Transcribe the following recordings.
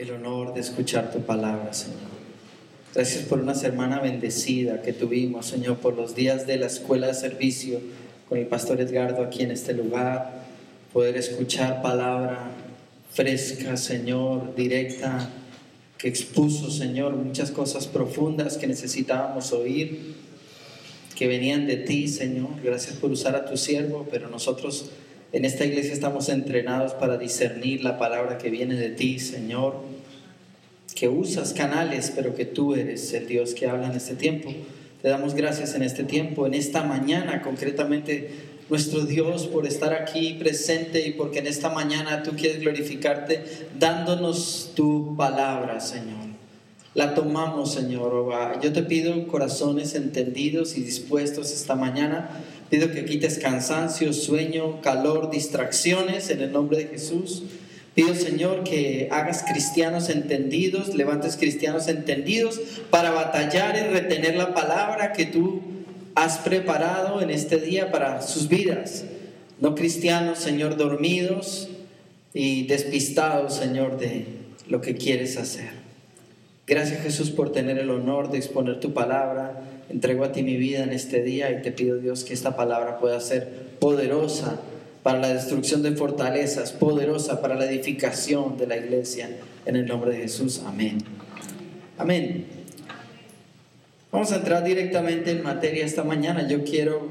el honor de escuchar tu palabra, Señor. Gracias por una semana bendecida que tuvimos, Señor, por los días de la escuela de servicio con el pastor Edgardo aquí en este lugar, poder escuchar palabra fresca, Señor, directa, que expuso, Señor, muchas cosas profundas que necesitábamos oír, que venían de ti, Señor. Gracias por usar a tu siervo, pero nosotros en esta iglesia estamos entrenados para discernir la palabra que viene de ti, Señor, que usas canales, pero que tú eres el Dios que habla en este tiempo. Te damos gracias en este tiempo, en esta mañana, concretamente, nuestro Dios, por estar aquí presente y porque en esta mañana tú quieres glorificarte dándonos tu palabra, Señor. La tomamos, Señor. Yo te pido corazones entendidos y dispuestos esta mañana. Pido que quites cansancio, sueño, calor, distracciones en el nombre de Jesús. Pido, Señor, que hagas cristianos entendidos, levantes cristianos entendidos para batallar y retener la palabra que tú has preparado en este día para sus vidas. No cristianos, Señor, dormidos y despistados, Señor, de lo que quieres hacer. Gracias, Jesús, por tener el honor de exponer tu palabra. Entrego a ti mi vida en este día y te pido, Dios, que esta palabra pueda ser poderosa para la destrucción de fortalezas, poderosa para la edificación de la iglesia. En el nombre de Jesús, amén. Amén. Vamos a entrar directamente en materia esta mañana. Yo quiero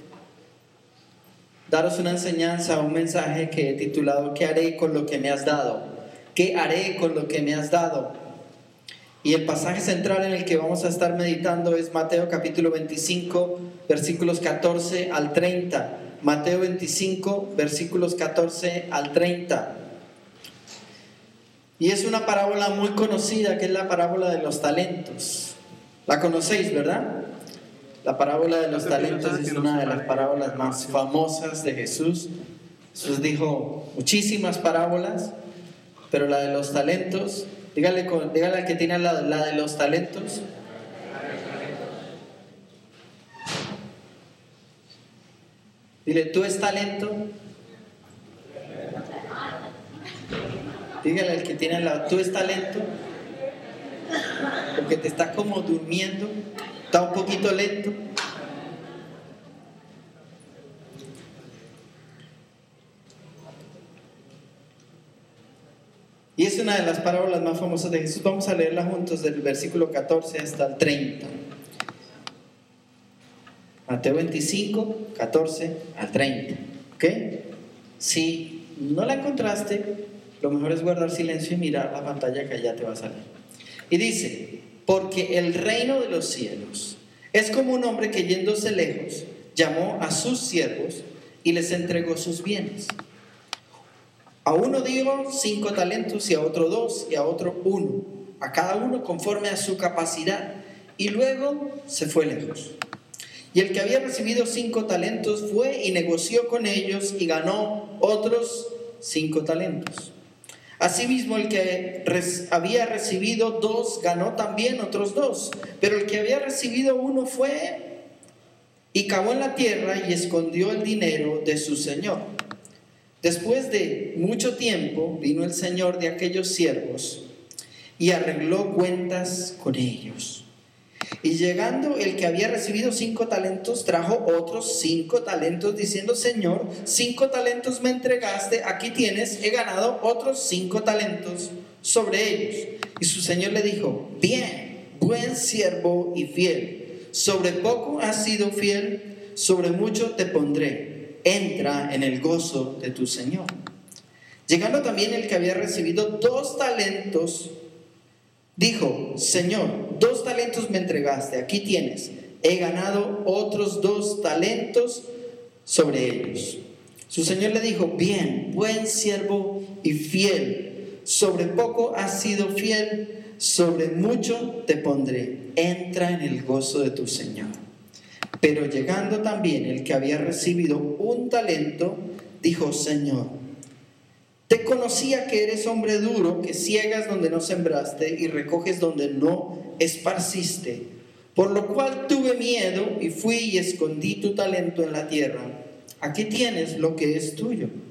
daros una enseñanza, un mensaje que he titulado ¿Qué haré con lo que me has dado? ¿Qué haré con lo que me has dado? Y el pasaje central en el que vamos a estar meditando es Mateo capítulo 25, versículos 14 al 30. Mateo 25, versículos 14 al 30. Y es una parábola muy conocida, que es la parábola de los talentos. La conocéis, ¿verdad? La parábola de los talentos es una de las parábolas más famosas de Jesús. Jesús dijo muchísimas parábolas, pero la de los talentos, dígale al que tiene la de los talentos. Dile, ¿tú es talento? Dígale al que tiene ¿tú es talento? Porque te está como durmiendo, está un poquito lento. Y es una de las parábolas más famosas de Jesús. Vamos a leerla juntos del versículo 14 hasta el 30. Mateo 25, 14 al 30. ¿Ok? Si no la encontraste, lo mejor es guardar silencio y mirar la pantalla que allá te va a salir. Y dice, porque el reino de los cielos es como un hombre que yéndose lejos, llamó a sus siervos y les entregó sus bienes. A uno dio 5 talentos y a otro 2 y a otro 1, a cada uno conforme a su capacidad, y luego se fue lejos. Y el que había recibido 5 talentos fue y negoció con ellos y ganó otros 5 talentos. Asimismo, el que había recibido 2 ganó también otros 2, pero el que había recibido 1 fue y cavó en la tierra y escondió el dinero de su señor. Después de mucho tiempo vino el señor de aquellos siervos y arregló cuentas con ellos. Y llegando el que había recibido 5 talentos, trajo otros 5 talentos, diciendo, Señor, 5 talentos me entregaste, aquí tienes, he ganado otros 5 talentos sobre ellos. Y su señor le dijo, bien, buen siervo y fiel, sobre poco has sido fiel, sobre mucho te pondré. Entra en el gozo de tu Señor. Llegando también el que había recibido 2 talentos, dijo, Señor, 2 talentos me entregaste, aquí tienes, he ganado otros 2 talentos sobre ellos. Su Señor le dijo, bien, buen siervo y fiel, sobre poco has sido fiel, sobre mucho te pondré, entra en el gozo de tu Señor. Pero llegando también el que había recibido 1 talento, dijo, Señor, te conocía que eres hombre duro, que ciegas donde no sembraste y recoges donde no esparciste. Por lo cual tuve miedo y fui y escondí tu talento en la tierra. Aquí tienes lo que es tuyo.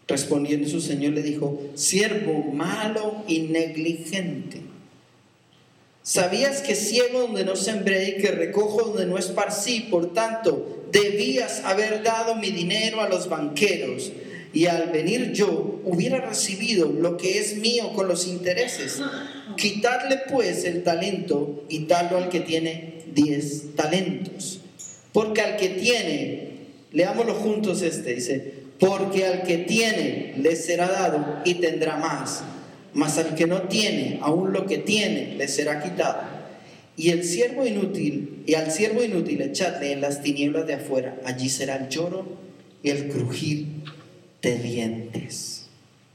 Respondiendo su señor le dijo: siervo malo y negligente, ¿sabías que ciego donde no sembré y que recojo donde no esparcí? Por tanto, debías haber dado mi dinero a los banqueros, y al venir yo hubiera recibido lo que es mío con los intereses. Quitadle pues el talento y dadlo al que tiene 10 talentos. Porque al que tiene, leámoslo juntos dice: porque al que tiene le será dado y tendrá más, mas al que no tiene, aún lo que tiene le será quitado. Y al siervo inútil echadle en las tinieblas de afuera, allí será el lloro y el crujir de dientes.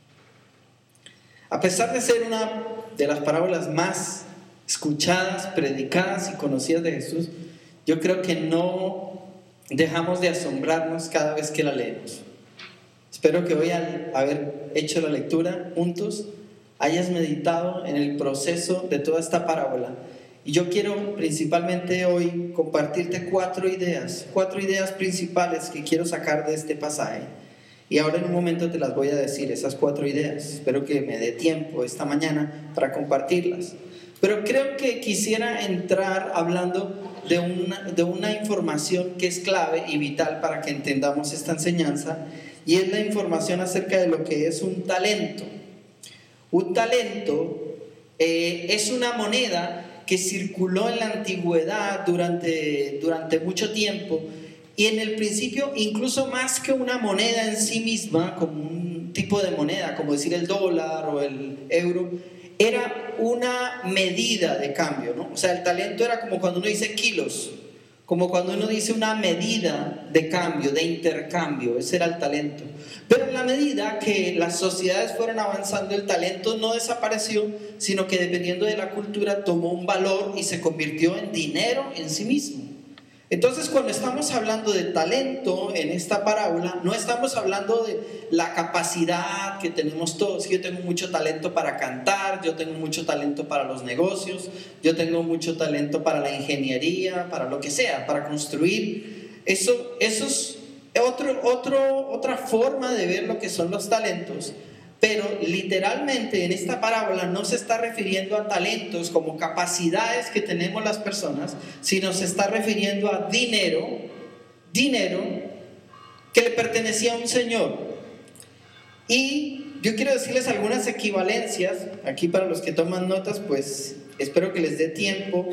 A pesar de ser una de las parábolas más escuchadas, predicadas y conocidas de Jesús, yo creo que no dejamos de asombrarnos cada vez que la leemos. Espero que hoy, al haber hecho la lectura juntos, hayas meditado en el proceso de toda esta parábola. Y yo quiero principalmente hoy compartirte cuatro ideas principales que quiero sacar de este pasaje. Y ahora en un momento te las voy a decir, esas 4 ideas. Espero que me dé tiempo esta mañana para compartirlas. Pero creo que quisiera entrar hablando de una información que es clave y vital para que entendamos esta enseñanza, y es la información acerca de lo que es un talento. Un talento es una moneda que circuló en la antigüedad durante mucho tiempo, y en el principio, incluso más que una moneda en sí misma, como un tipo de moneda, como decir el dólar o el euro, era una medida de cambio, ¿no? O sea, el talento era como cuando uno dice kilos, como cuando uno dice una medida de cambio, de intercambio. Ese era el talento. Pero en la medida que las sociedades fueron avanzando, el talento no desapareció, sino que dependiendo de la cultura tomó un valor y se convirtió en dinero en sí mismo. Entonces, cuando estamos hablando de talento en esta parábola, no estamos hablando de la capacidad que tenemos todos. Yo tengo mucho talento para cantar, yo tengo mucho talento para los negocios, yo tengo mucho talento para la ingeniería, para lo que sea, para construir. Eso es otra forma de ver lo que son los talentos. Pero literalmente en esta parábola no se está refiriendo a talentos como capacidades que tenemos las personas, sino se está refiriendo a dinero que le pertenecía a un señor. Y yo quiero decirles algunas equivalencias aquí para los que toman notas, pues espero que les dé tiempo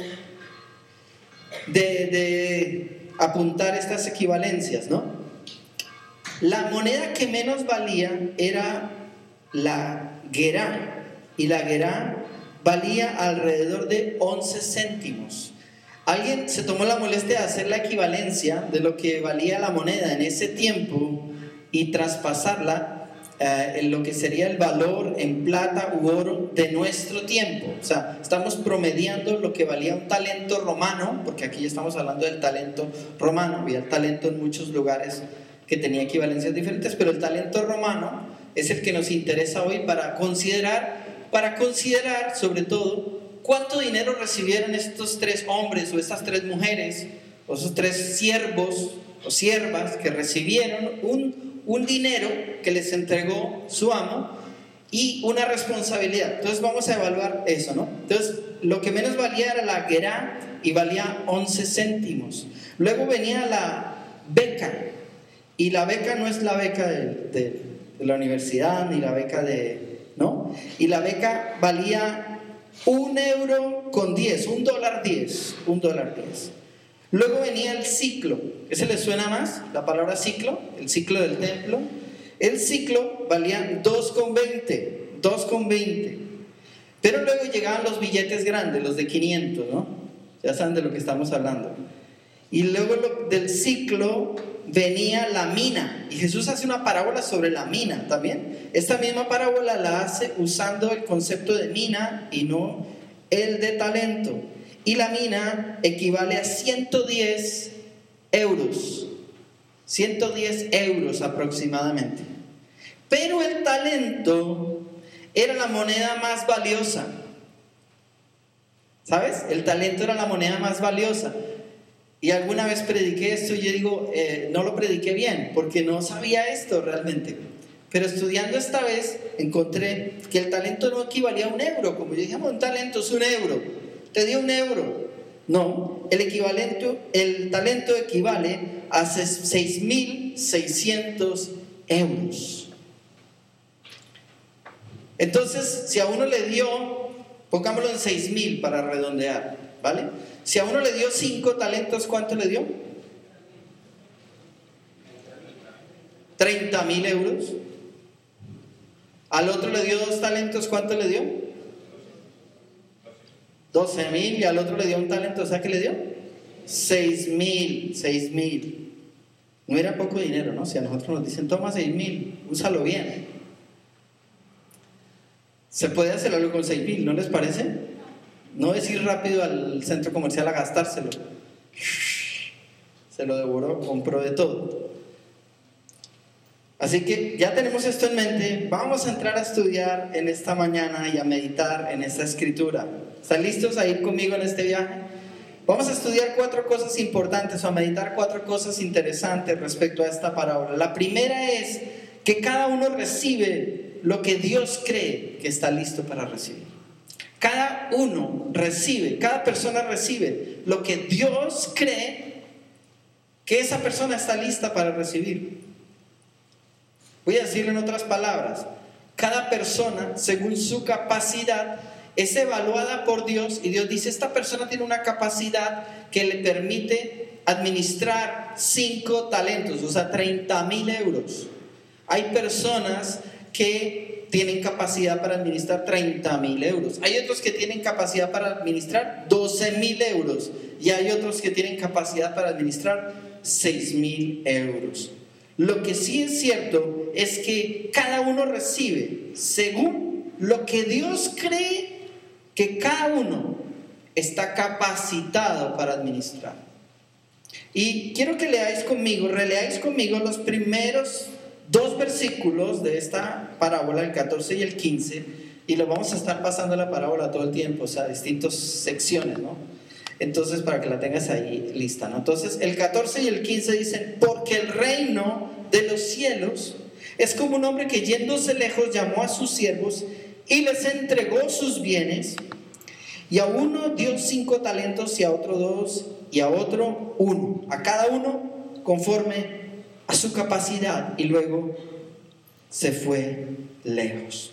de apuntar estas equivalencias, ¿no? La moneda que menos valía era la gerá, y la gerá valía alrededor de 11 céntimos. Alguien se tomó la molestia de hacer la equivalencia de lo que valía la moneda en ese tiempo y traspasarla en lo que sería el valor en plata u oro de nuestro tiempo. O sea, estamos promediando lo que valía un talento romano, porque aquí estamos hablando del talento romano. Había el talento en muchos lugares que tenía equivalencias diferentes, pero el talento romano es el que nos interesa hoy para considerar sobre todo cuánto dinero recibieron estos 3 hombres o estas 3 mujeres o esos 3 siervos o siervas que recibieron un dinero que les entregó su amo y una responsabilidad. Entonces vamos a evaluar eso, ¿no? Entonces lo que menos valía era la gerá y valía 11 céntimos. Luego venía la beca, y la beca no es la beca de la universidad ni la beca ¿no? Y la beca valía $1.10, $1.10. Luego venía el ciclo. ¿Ese les suena más? La palabra ciclo, el ciclo del templo. El ciclo valía 2.20. Pero luego llegaban los billetes grandes, los de 500, ¿no? Ya saben de lo que estamos hablando. Y luego del ciclo venía la mina, y Jesús hace una parábola sobre la mina también. Esta misma parábola la hace usando el concepto de mina y no el de talento. Y la mina equivale a 110 euros. 110 euros aproximadamente. Pero el talento era la moneda más valiosa. ¿Sabes? El talento era la moneda más valiosa. Y alguna vez prediqué esto y yo digo, no lo prediqué bien, porque no sabía esto realmente. Pero estudiando esta vez encontré que el talento no equivalía a €1, como yo dije, un talento es €1, te dio €1. No, el talento equivale a 6.600 euros. Entonces, si a uno le dio, pongámoslo en 6.000 para redondear, ¿vale? Si a uno le dio 5 talentos, ¿cuánto le dio? 30.000 euros. Al otro le dio 2 talentos, ¿cuánto le dio? 12.000. Y al otro le dio un talento, o sea, ¿qué le dio? 6.000. No era poco dinero, ¿no? Si a nosotros nos dicen, toma 6.000, úsalo bien. Se puede hacer algo con 6.000, ¿no les parece? No es ir rápido al centro comercial a gastárselo. Se lo devoró, compró de todo. Así que ya tenemos esto en mente. Vamos a entrar a estudiar en esta mañana y a meditar en esta escritura. ¿Están listos a ir conmigo en este viaje? Vamos a estudiar 4 cosas importantes o a meditar 4 cosas interesantes respecto a esta parábola. La primera es que cada uno recibe lo que Dios cree que está listo para recibir. Cada persona recibe lo que Dios cree que esa persona está lista para recibir. Voy a decirlo en otras palabras. Cada persona, según su capacidad, es evaluada por Dios y Dios dice, esta persona tiene una capacidad que le permite administrar 5 talentos, o sea, 30.000 euros. Hay personas que tienen capacidad para administrar 30.000 euros. Hay otros que tienen capacidad para administrar 12.000 euros. Y hay otros que tienen capacidad para administrar 6.000 euros. Lo que sí es cierto es que cada uno recibe según lo que Dios cree que cada uno está capacitado para administrar. Y quiero que releáis conmigo los primeros 2 versículos de esta parábola, el 14 y el 15, y lo vamos a estar pasando la parábola todo el tiempo, o sea, distintas secciones, ¿no? Entonces, para que la tengas ahí lista, ¿no? Entonces, el 14 y el 15 dicen, porque el reino de los cielos es como un hombre que yéndose lejos llamó a sus siervos y les entregó sus bienes, y a uno dio 5 talentos, y a otro 2, y a otro 1, a cada uno conforme a su capacidad, y luego se fue lejos.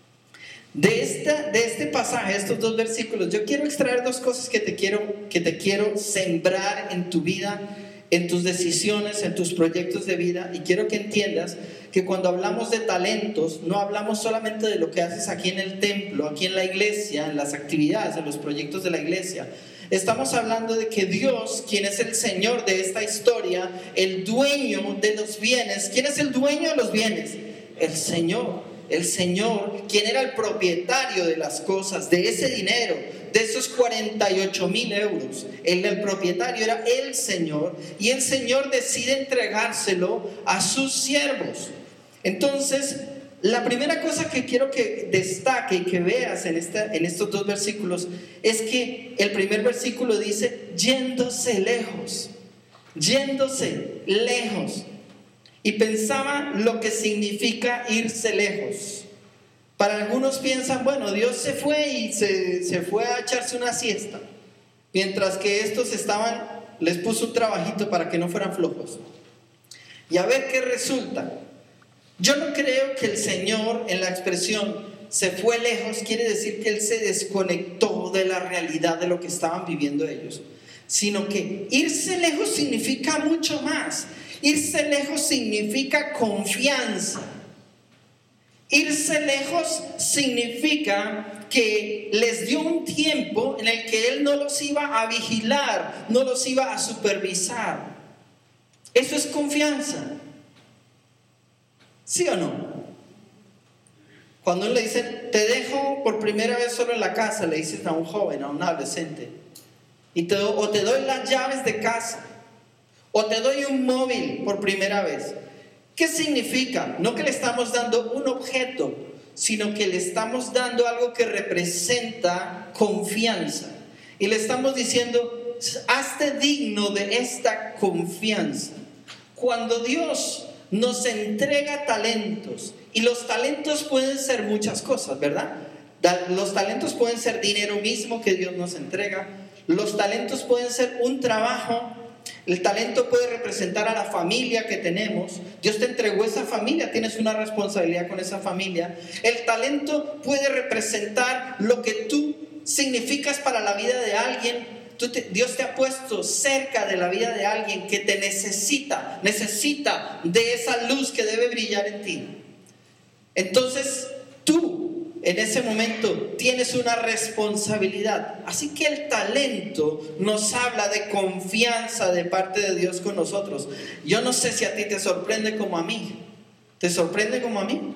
De este pasaje, estos 2 versículos, yo quiero extraer 2 cosas que te quiero sembrar en tu vida, en tus decisiones, en tus proyectos de vida. Y quiero que entiendas que cuando hablamos de talentos, no hablamos solamente de lo que haces aquí en el templo, aquí en la iglesia, en las actividades, en los proyectos de la iglesia. Estamos hablando de que Dios, quien es el Señor de esta historia, el dueño de los bienes. ¿Quién es el dueño de los bienes? El Señor. El Señor, quien era el propietario de las cosas, de ese dinero, de esos 48.000 euros. El propietario era el Señor, y el Señor decide entregárselo a sus siervos. Entonces, la primera cosa que quiero que destaque y que veas en estos 2 versículos es que el primer versículo dice, yéndose lejos. Y pensaba lo que significa irse lejos. Para algunos piensan, bueno, Dios se fue y se fue a echarse una siesta, mientras que estos les puso un trabajito para que no fueran flojos. Y a ver qué resulta. Yo no creo que el Señor, en la expresión se fue lejos, quiere decir que Él se desconectó de la realidad de lo que estaban viviendo ellos, sino que irse lejos significa mucho más. Irse lejos significa confianza. Irse lejos significa que les dio un tiempo en el que Él no los iba a vigilar, no los iba a supervisar. Eso es confianza. ¿Sí o no? Cuando le dicen, te dejo por primera vez solo en la casa, le dices a un joven, a un adolescente, o te doy las llaves de casa, o te doy un móvil por primera vez. ¿Qué significa? No que le estamos dando un objeto, sino que le estamos dando algo que representa confianza. Y le estamos diciendo, hazte digno de esta confianza. Cuando Dios nos entrega talentos Y los talentos pueden ser muchas cosas, ¿verdad? Los talentos pueden ser dinero mismo que Dios nos entrega. Los talentos pueden ser un trabajo. El talento puede representar a la familia que tenemos. Dios te entregó esa familia, tienes una responsabilidad con esa familia. El talento puede representar lo que tú significas para la vida de alguien. Dios te ha puesto cerca de la vida de alguien que te necesita de esa luz que debe brillar en ti. Entonces tú en ese momento tienes una responsabilidad. Así que el talento nos habla de confianza de parte de Dios con nosotros. Yo no sé si a ti te sorprende como a mí. ¿Te sorprende como a mí?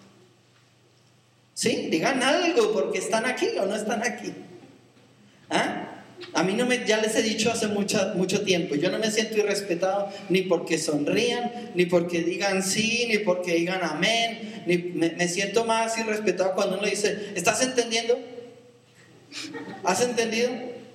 ¿Sí? Digan algo porque están aquí o no están aquí. ¿Ah? A mí ya les he dicho hace mucho tiempo, yo no me siento irrespetado ni porque sonrían, ni porque digan sí, ni porque digan amén, me siento más irrespetado cuando uno dice, ¿estás entendiendo? ¿Has entendido?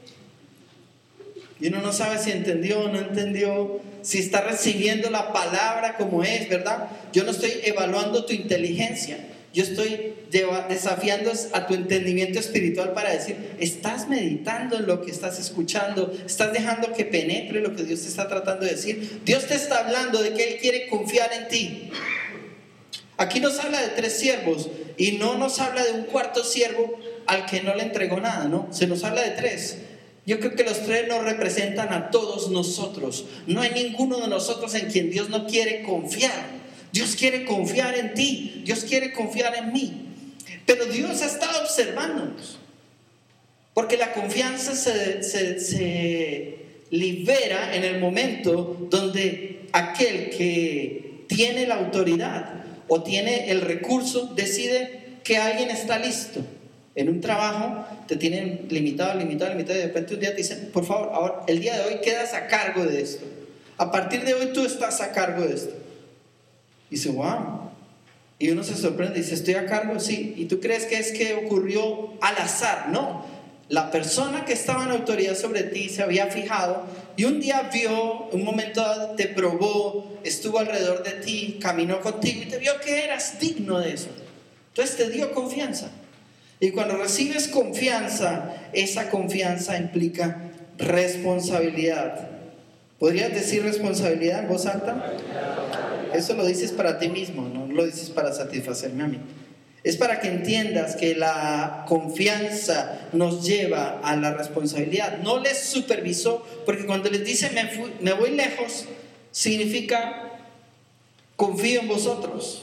Y uno no sabe si entendió o no entendió, si está recibiendo la palabra como es, ¿verdad? Yo no estoy evaluando tu inteligencia. Yo estoy desafiando a tu entendimiento espiritual para decir, ¿estás meditando en lo que estás escuchando? ¿Estás dejando que penetre lo que Dios te está tratando de decir? Dios te está hablando de que Él quiere confiar en ti. Aquí nos habla de 3 siervos y no nos habla de un cuarto siervo al que no le entregó nada, ¿no? Se nos habla de 3. Yo creo que los 3 nos representan a todos nosotros. No hay ninguno de nosotros en quien Dios no quiere confiar. Dios quiere confiar en ti, Dios quiere confiar en mí. Pero Dios ha estado observándonos, porque la confianza se libera en el momento donde aquel que tiene la autoridad o tiene el recurso decide que alguien está listo. En un trabajo te tienen limitado y de repente un día te dicen, por favor, ahora, el día de hoy quedas a cargo de esto. A partir de hoy tú estás a cargo de esto. Y dice, wow. Y uno se sorprende y dice, ¿estoy a cargo? Sí. ¿Y tú crees que es que ocurrió al azar? No. La persona que estaba en autoridad sobre ti se había fijado y un día vio, un momento dado te probó, estuvo alrededor de ti, caminó contigo y te vio que eras digno de eso. Entonces te dio confianza. Y cuando recibes confianza, esa confianza implica responsabilidad. ¿Podrías decir responsabilidad en voz alta? Eso lo dices para ti mismo, no lo dices para satisfacerme a mí. Es para que entiendas que la confianza nos lleva a la responsabilidad. No les supervisó, porque cuando les dice me voy lejos, significa confío en vosotros.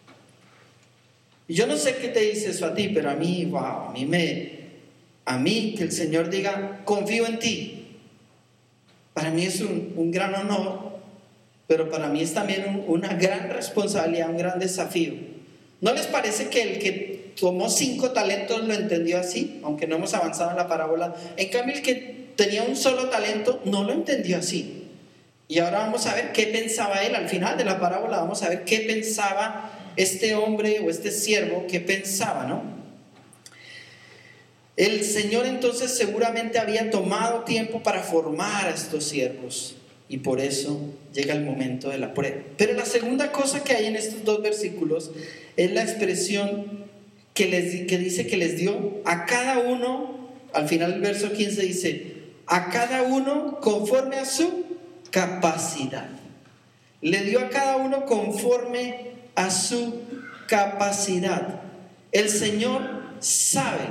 Y yo no sé qué te dice eso a ti, pero a mí, wow, a mí que el Señor diga confío en ti, para mí es un gran honor, pero para mí es también una gran responsabilidad, un gran desafío. ¿No les parece que el que tomó 5 talentos lo entendió así? Aunque no hemos avanzado en la parábola. En cambio, el que tenía un solo talento no lo entendió así. Y ahora vamos a ver qué pensaba él. Al final de la parábola vamos a ver qué pensaba este hombre o este siervo, qué pensaba, ¿no? El Señor entonces seguramente había tomado tiempo para formar a estos siervos. Y por eso llega el momento de la prueba. Pero la segunda cosa que hay en estos 2 versículos es la expresión que dice que les dio a cada uno. Al final del verso 15 dice, a cada uno conforme a su capacidad. Le dio a cada uno conforme a su capacidad. El Señor sabe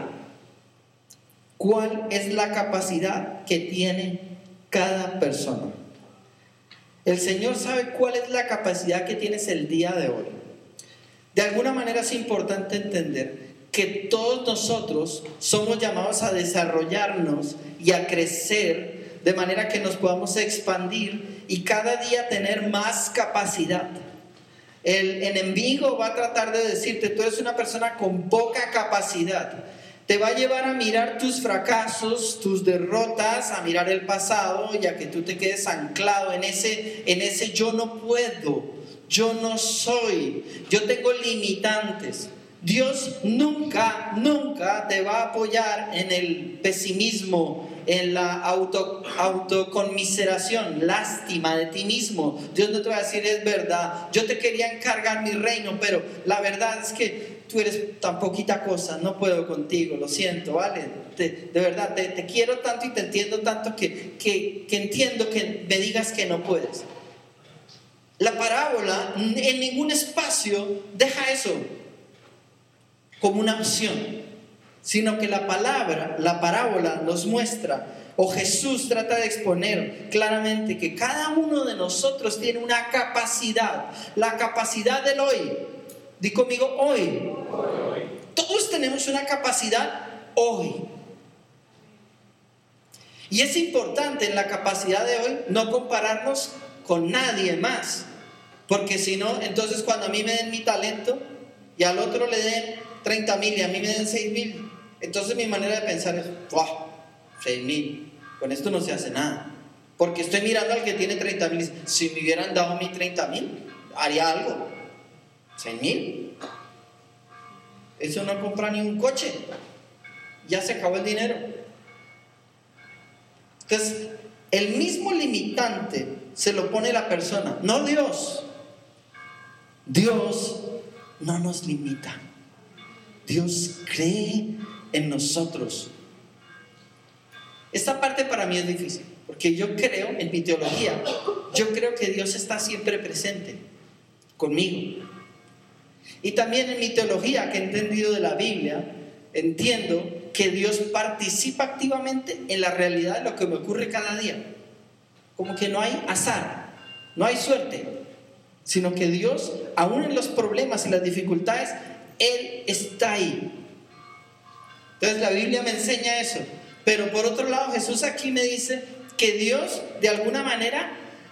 cuál es la capacidad que tiene cada persona. El Señor sabe cuál es la capacidad que tienes el día de hoy. De alguna manera es importante entender que todos nosotros somos llamados a desarrollarnos y a crecer de manera que nos podamos expandir y cada día tener más capacidad. El enemigo va a tratar de decirte, tú eres una persona con poca capacidad. Te va a llevar a mirar tus fracasos, tus derrotas, a mirar el pasado y a que tú te quedes anclado en ese yo no puedo, yo no soy, yo tengo limitantes. Dios nunca te va a apoyar en el pesimismo, en la autoconmiseración, lástima de ti mismo. Dios no te va a decir: es verdad, yo te quería encargar mi reino, pero la verdad es que tú eres tan poquita cosa, no puedo contigo, lo siento, ¿vale? De verdad, te quiero tanto y te entiendo tanto que entiendo que me digas que no puedes. La parábola en ningún espacio deja eso como una opción, sino que la parábola nos muestra, o Jesús trata de exponer claramente, que cada uno de nosotros tiene una capacidad, la capacidad del hoy. Di conmigo: hoy. Todos tenemos una capacidad hoy. Y es importante en la capacidad de hoy no compararnos con nadie más, porque si no, entonces cuando a mí me den mi talento y al otro le den 30,000 y a mí me den 6,000, entonces mi manera de pensar es: ¡wow! 6,000, con esto no se hace nada, porque estoy mirando al que tiene 30,000. Si me hubieran dado mi 30,000, haría algo. 6,000, eso no compra ni un coche, ya se acabó el dinero. Entonces, el mismo limitante se lo pone la persona, no Dios. Dios no nos limita. Dios cree en nosotros. Esta parte para mí es difícil, porque yo creo, en mi teología, yo creo que Dios está siempre presente conmigo. Y también en mi teología, que he entendido de la Biblia, entiendo que Dios participa activamente en la realidad de lo que me ocurre cada día. Como que no hay azar, no hay suerte, sino que Dios, aún en los problemas y las dificultades, Él está ahí. Entonces la Biblia me enseña eso. Pero por otro lado, Jesús aquí me dice que Dios de alguna manera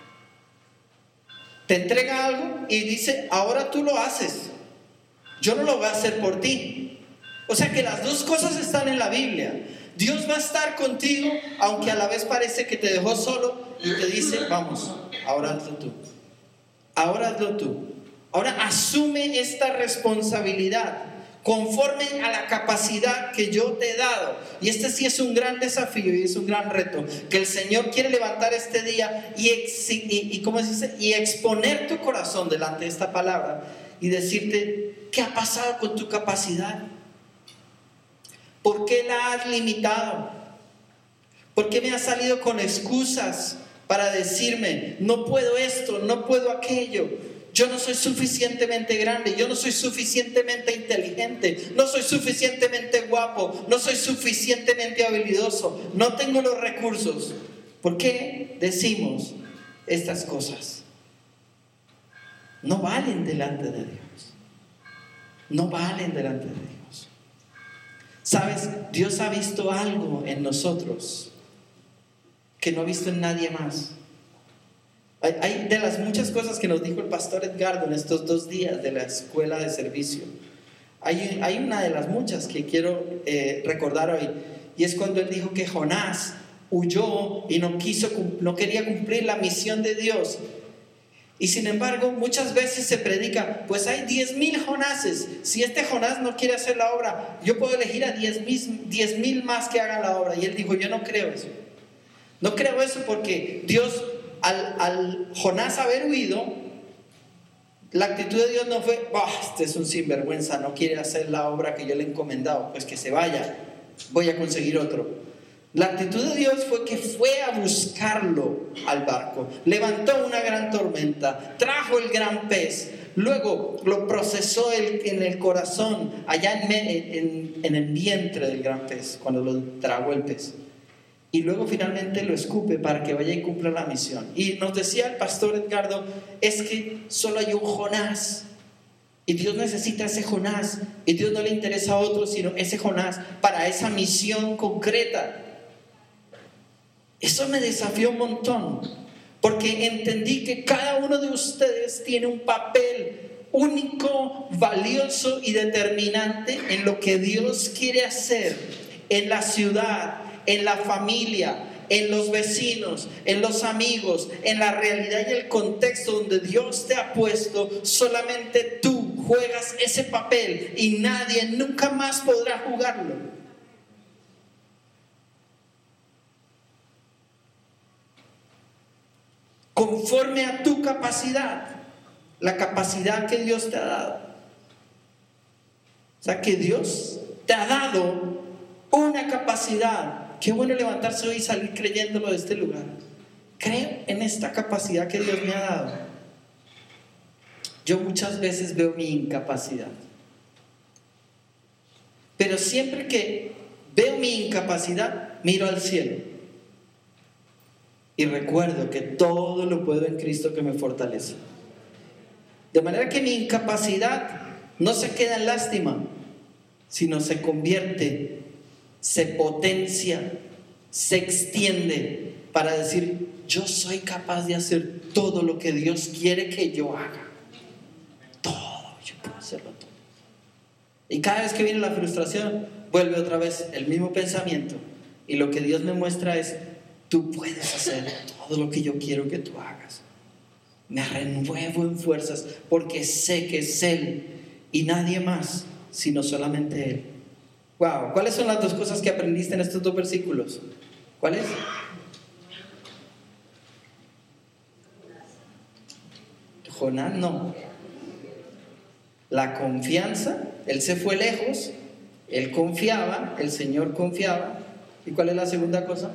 te entrega algo y dice: ahora tú lo haces, yo no lo voy a hacer por ti. O sea que las dos cosas están en la Biblia. Dios va a estar contigo, aunque a la vez parece que te dejó solo y te dice: vamos, ahora hazlo tú. Ahora hazlo tú. Ahora asume esta responsabilidad conforme a la capacidad que yo te he dado. Y este sí es un gran desafío y es un gran reto que el Señor quiere levantar este día y ¿cómo se dice? Y exponer tu corazón delante de esta palabra y decirte: ¿qué ha pasado con tu capacidad? ¿Por qué la has limitado? ¿Por qué me has salido con excusas para decirme: no puedo esto, no puedo aquello? Yo no soy suficientemente grande, yo no soy suficientemente inteligente, no soy suficientemente guapo, no soy suficientemente habilidoso, no tengo los recursos. ¿Por qué decimos estas cosas? No valen delante de Dios. No valen delante de Dios. ¿Sabes? Dios ha visto algo en nosotros que no ha visto en nadie más. Hay de las muchas cosas que nos dijo el pastor Edgardo en estos 2 días de la escuela de servicio. Hay una de las muchas que quiero recordar hoy, y es cuando él dijo que Jonás huyó y no quería cumplir la misión de Dios. Y sin embargo, muchas veces se predica: pues hay 10,000 Jonases. Si este Jonás no quiere hacer la obra, yo puedo elegir a 10,000 más que hagan la obra. Y él dijo: yo no creo eso. No creo eso, porque Dios, al Jonás haber huido, la actitud de Dios no fue: este es un sinvergüenza, no quiere hacer la obra que yo le he encomendado, pues que se vaya, voy a conseguir otro. La actitud de Dios fue que fue a buscarlo al barco, levantó una gran tormenta, trajo el gran pez, luego lo procesó en el corazón, allá en el vientre del gran pez, cuando lo tragó el pez, y luego finalmente lo escupe para que vaya y cumpla la misión. Y nos decía el pastor Edgardo: es que solo hay un Jonás, y Dios necesita ese Jonás, y Dios no le interesa a otro sino ese Jonás para esa misión concreta. Eso me desafió un montón, porque entendí que cada uno de ustedes tiene un papel único, valioso y determinante en lo que Dios quiere hacer en la ciudad, en la familia, en los vecinos, en los amigos, en la realidad y el contexto donde Dios te ha puesto. Solamente tú, juegas ese papel y nadie nunca más podrá jugarlo. Conforme a tu capacidad, la capacidad que Dios te ha dado. O sea, que Dios te ha dado una capacidad. Qué bueno levantarse hoy y salir creyéndolo de este lugar. Creo en esta capacidad que Dios me ha dado. Yo muchas veces veo mi incapacidad. Pero siempre que veo mi incapacidad, miro al cielo. Y recuerdo que todo lo puedo en Cristo que me fortalece. De manera que mi incapacidad no se queda en lástima, sino se convierte, se potencia, se extiende para decir: yo soy capaz de hacer todo lo que Dios quiere que yo haga. Todo, yo puedo hacerlo todo. Y cada vez que viene la frustración, vuelve otra vez el mismo pensamiento. Y lo que Dios me muestra es: tú puedes hacer todo lo que yo quiero que tú hagas. Me renuevo en fuerzas porque sé que es Él y nadie más, sino solamente Él. Wow, ¿cuáles son las dos cosas que aprendiste en estos dos versículos? ¿Cuáles? Jonás no. La confianza, él se fue lejos, él confiaba, el Señor confiaba. ¿Y cuál es la segunda cosa?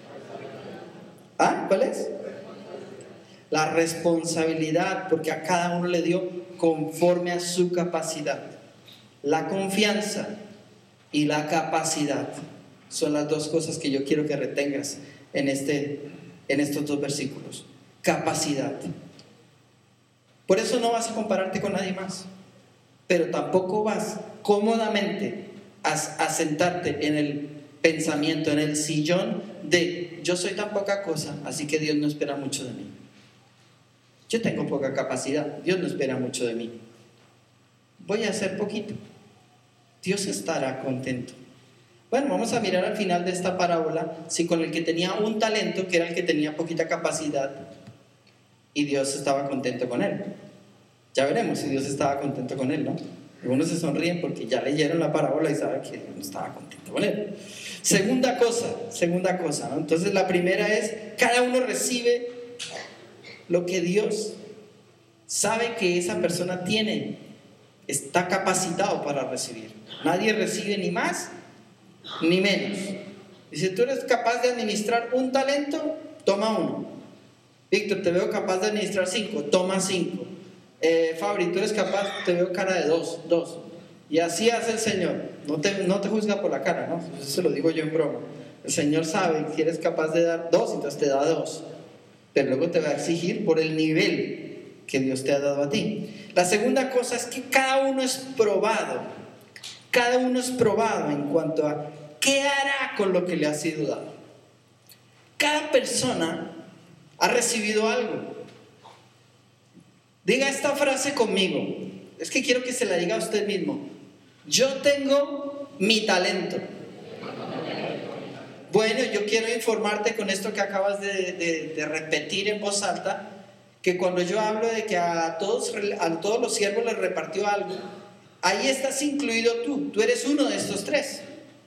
¿Cuál es? La responsabilidad, porque a cada uno le dio conforme a su capacidad. La confianza y la capacidad son las dos cosas que yo quiero que retengas en estos dos versículos. Capacidad. Por eso no vas a compararte con nadie más, pero tampoco vas cómodamente a sentarte en el pensamiento, en el sillón de: yo soy tan poca cosa, así que Dios no espera mucho de mí. Yo tengo poca capacidad, Dios no espera mucho de mí. Voy a hacer poquito. Dios estará contento. Bueno, vamos a mirar al final de esta parábola si con el que tenía un talento, que era el que tenía poquita capacidad, y Dios estaba contento con él. Ya veremos si Dios estaba contento con él, ¿no? Algunos se sonríen porque ya leyeron la parábola y saben que Dios no estaba contento con él. Segunda cosa, ¿no? Entonces la primera es: cada uno recibe lo que Dios sabe que esa persona tiene, está capacitado para recibir. Nadie recibe ni más ni menos. Dice: tú eres capaz de administrar un talento, toma uno. Víctor, te veo capaz de administrar 5, toma 5. Fabri, tú eres capaz, te veo cara de 2. Y así hace el Señor. No te juzga por la cara, ¿no? Eso se lo digo yo en broma. El Señor sabe que eres capaz de dar 2, entonces te da 2. Pero luego te va a exigir por el nivel que Dios te ha dado a ti. La segunda cosa es que cada uno es probado. Cada uno es probado en cuanto a qué hará con lo que le ha sido dado. Cada persona ha recibido algo. Diga esta frase conmigo. Es que quiero que se la diga a usted mismo. Yo tengo mi talento. Bueno, yo quiero informarte con esto que acabas de repetir en voz alta, que cuando yo hablo de que a todos los siervos les repartió algo, ahí estás incluido tú. Tú eres uno de estos 3.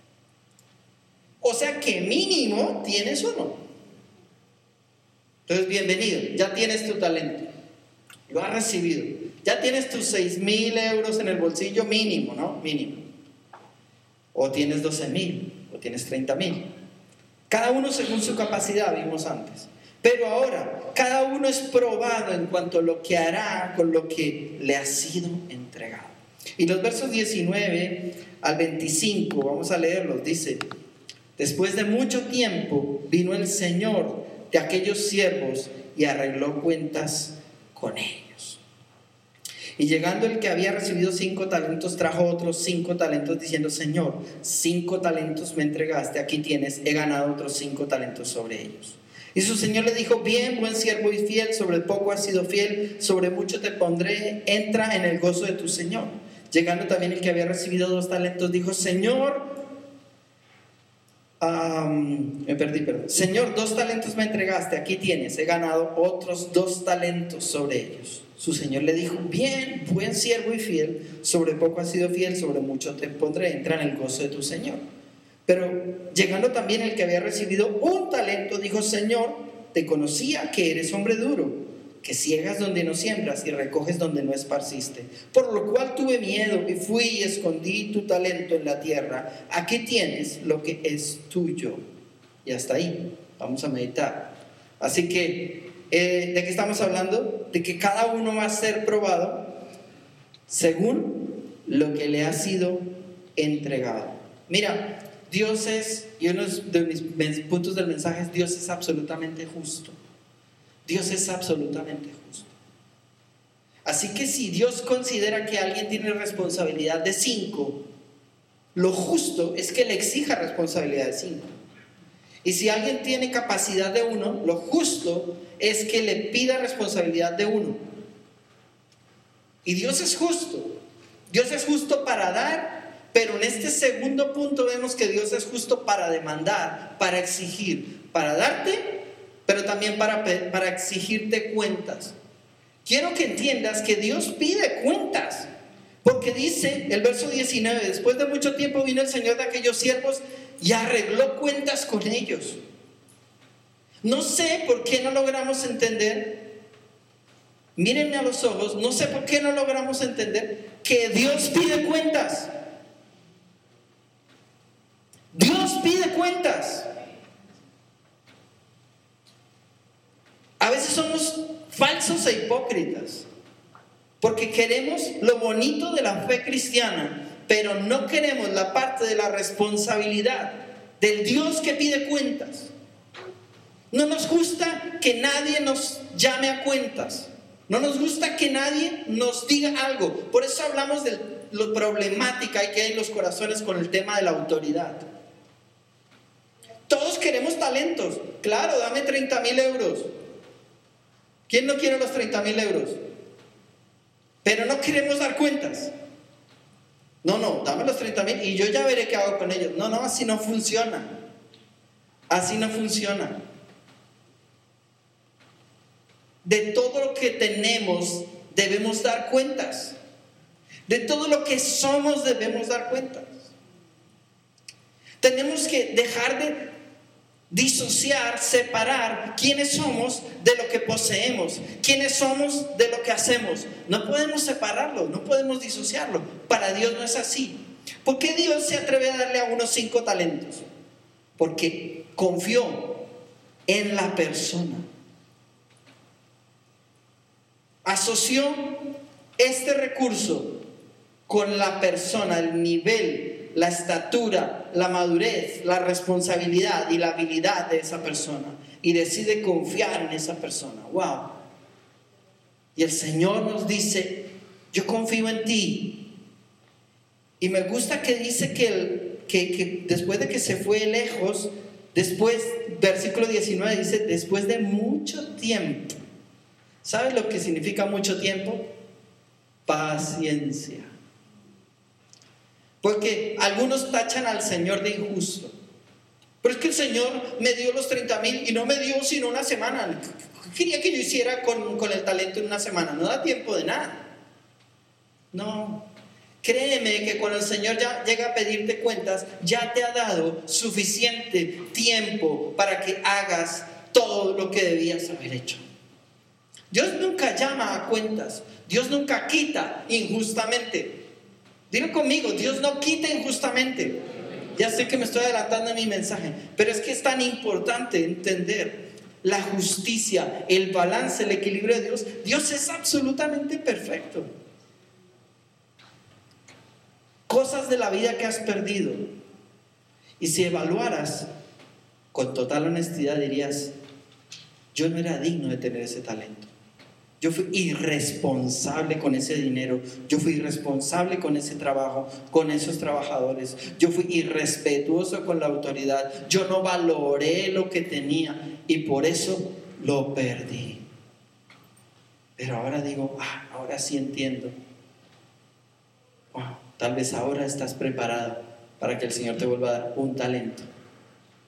O sea que mínimo tienes uno. Entonces, bienvenido, ya tienes tu talento. Lo has recibido. Ya tienes tus 6,000 euros en el bolsillo mínimo, ¿no? Mínimo. O tienes 12,000, o tienes 30,000. Cada uno según su capacidad, vimos antes. Pero ahora, cada uno es probado en cuanto a lo que hará con lo que le ha sido entregado. Y los versos 19 al 25, vamos a leerlos, dice: después de mucho tiempo vino el Señor de aquellos siervos y arregló cuentas con ellos. Y llegando el que había recibido 5 talentos, trajo otros 5 talentos, diciendo: Señor, 5 talentos me entregaste, aquí tienes, he ganado otros 5 talentos sobre ellos. Y su Señor le dijo: bien, buen siervo y fiel, sobre poco has sido fiel, sobre mucho te pondré, entra en el gozo de tu Señor. Llegando también el que había recibido 2 talentos, dijo: Señor, Me perdí, perdón. Señor, 2 talentos me entregaste, aquí tienes, he ganado otros 2 talentos sobre ellos. Su señor le dijo: bien, buen siervo y fiel, sobre poco has sido fiel, sobre mucho te pondré, entra en el gozo de tu señor. Pero llegando también el que había recibido 1 talento, dijo: Señor, te conocía que eres hombre duro, que ciegas donde no siembras y recoges donde no esparciste. Por lo cual tuve miedo y fui y escondí tu talento en la tierra. Aquí tienes lo que es tuyo. Y hasta ahí vamos a meditar. Así que, ¿de qué estamos hablando? De que cada uno va a ser probado según lo que le ha sido entregado. Mira, Dios es, y uno de mis puntos del mensaje es: Dios es absolutamente justo. Dios es absolutamente justo. Así que si Dios considera que alguien tiene responsabilidad de 5, lo justo es que le exija responsabilidad de 5. Y si alguien tiene capacidad de 1, lo justo es que le pida responsabilidad de 1. Y Dios es justo. Dios es justo para dar, pero en este segundo punto vemos que Dios es justo para demandar, para exigir, para darte, pero también para exigirte cuentas. Quiero que entiendas que Dios pide cuentas, porque dice el verso 19: después de mucho tiempo vino el Señor de aquellos siervos y arregló cuentas con ellos. No sé por qué no logramos entender, mírenme a los ojos, no sé por qué no logramos entender que Dios pide cuentas. Dios pide cuentas. A veces somos falsos e hipócritas porque queremos lo bonito de la fe cristiana, pero no queremos la parte de la responsabilidad del Dios que pide cuentas. No nos gusta que nadie nos llame a cuentas. No nos gusta que nadie nos diga algo. Por eso hablamos de lo problemática que hay en los corazones con el tema de la autoridad. Todos queremos talentos. Claro, dame 30,000 euros. ¿Quién no quiere los 30,000 euros? Pero no queremos dar cuentas. No, dame los 30,000 y yo ya veré qué hago con ellos. No, así no funciona. Así no funciona. De todo lo que tenemos debemos dar cuentas. De todo lo que somos debemos dar cuentas. Tenemos que dejar de disociar, separar quiénes somos de lo que poseemos, quiénes somos de lo que hacemos. No podemos separarlo, no podemos disociarlo. Para Dios no es así. ¿Por qué Dios se atreve a darle a unos 5 talentos? Porque confió en la persona. Asoció este recurso con la persona, el nivel, la estatura, la madurez, la responsabilidad y la habilidad de esa persona, y decide confiar en esa persona. ¡Wow! Y el Señor nos dice: yo confío en ti. Y me gusta que dice que después de que se fue lejos, después, versículo 19 dice: después de mucho tiempo. ¿Sabes lo que significa mucho tiempo? Paciencia. Porque algunos tachan al Señor de injusto. Pero es que el Señor me dio los 30,000 y no me dio sino una semana. ¿Qué quería que yo hiciera con el talento en una semana? No da tiempo de nada. No. Créeme que cuando el Señor ya llega a pedirte cuentas, ya te ha dado suficiente tiempo para que hagas todo lo que debías haber hecho. Dios nunca llama a cuentas. Dios nunca quita injustamente. Dilo conmigo: Dios no quita injustamente. Ya sé que me estoy adelantando en mi mensaje, pero es que es tan importante entender la justicia, el balance, el equilibrio de Dios. Dios es absolutamente perfecto. Cosas de la vida que has perdido, y si evaluaras con total honestidad dirías: yo no era digno de tener ese talento. Yo fui irresponsable con ese dinero. Yo fui irresponsable con ese trabajo, con esos trabajadores. Yo fui irrespetuoso con la autoridad. Yo no valoré lo que tenía y por eso lo perdí. Pero ahora digo: ahora sí entiendo. Tal vez ahora estás preparado para que el Señor te vuelva a dar un talento.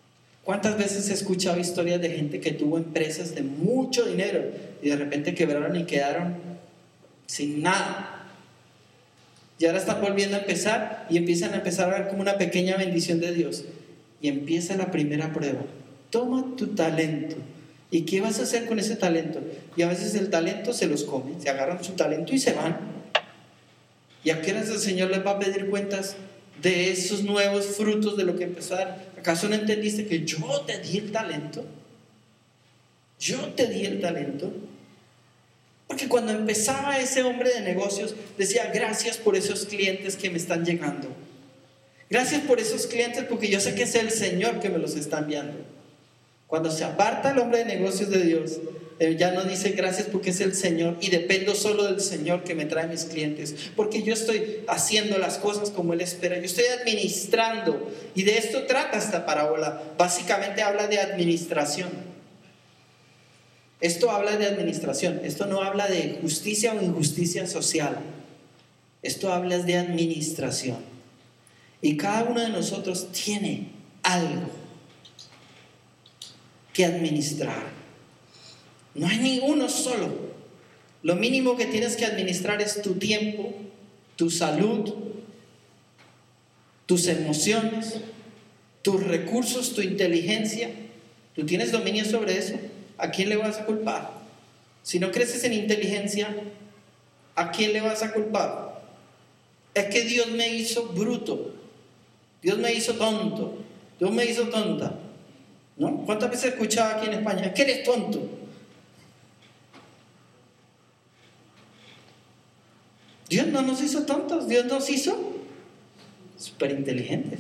¿Cuántas veces he escuchado historias de gente que tuvo empresas de mucho dinero y de repente quebraron y quedaron sin nada? Y ahora están volviendo a empezar y empiezan a empezar a ver como una pequeña bendición de Dios. Y empieza la primera prueba. Toma tu talento. ¿Y qué vas a hacer con ese talento? Y a veces el talento se los come, se agarran su talento y se van. ¿Y a qué horas el Señor les va a pedir cuentas de esos nuevos frutos de lo que empezó a dar? ¿Acaso no entendiste que yo te di el talento? Yo te di el talento. Porque cuando empezaba ese hombre de negocios, decía: gracias por esos clientes que me están llegando. Gracias por esos clientes, porque yo sé que es el Señor que me los está enviando. Cuando se aparta el hombre de negocios de Dios, él ya no dice gracias porque es el Señor y dependo solo del Señor que me trae mis clientes, porque yo estoy haciendo las cosas como Él espera, yo estoy administrando. Y de esto trata esta parábola. Básicamente habla de administración. Esto habla de administración. Esto no habla de justicia o injusticia social. Esto habla de administración. Y cada uno de nosotros tiene algo que administrar. No hay ni uno solo. Lo mínimo que tienes que administrar es tu tiempo, tu salud, tus emociones, tus recursos, tu inteligencia. ¿Tú tienes dominio sobre eso? ¿A quién le vas a culpar? Si no creces en inteligencia, ¿a quién le vas a culpar? Es que Dios me hizo bruto, Dios me hizo tonto, Dios me hizo tonta, ¿no? ¿Cuántas veces he escuchado aquí en España? Es que eres tonto. Dios no nos hizo tontos, Dios nos hizo súper inteligentes.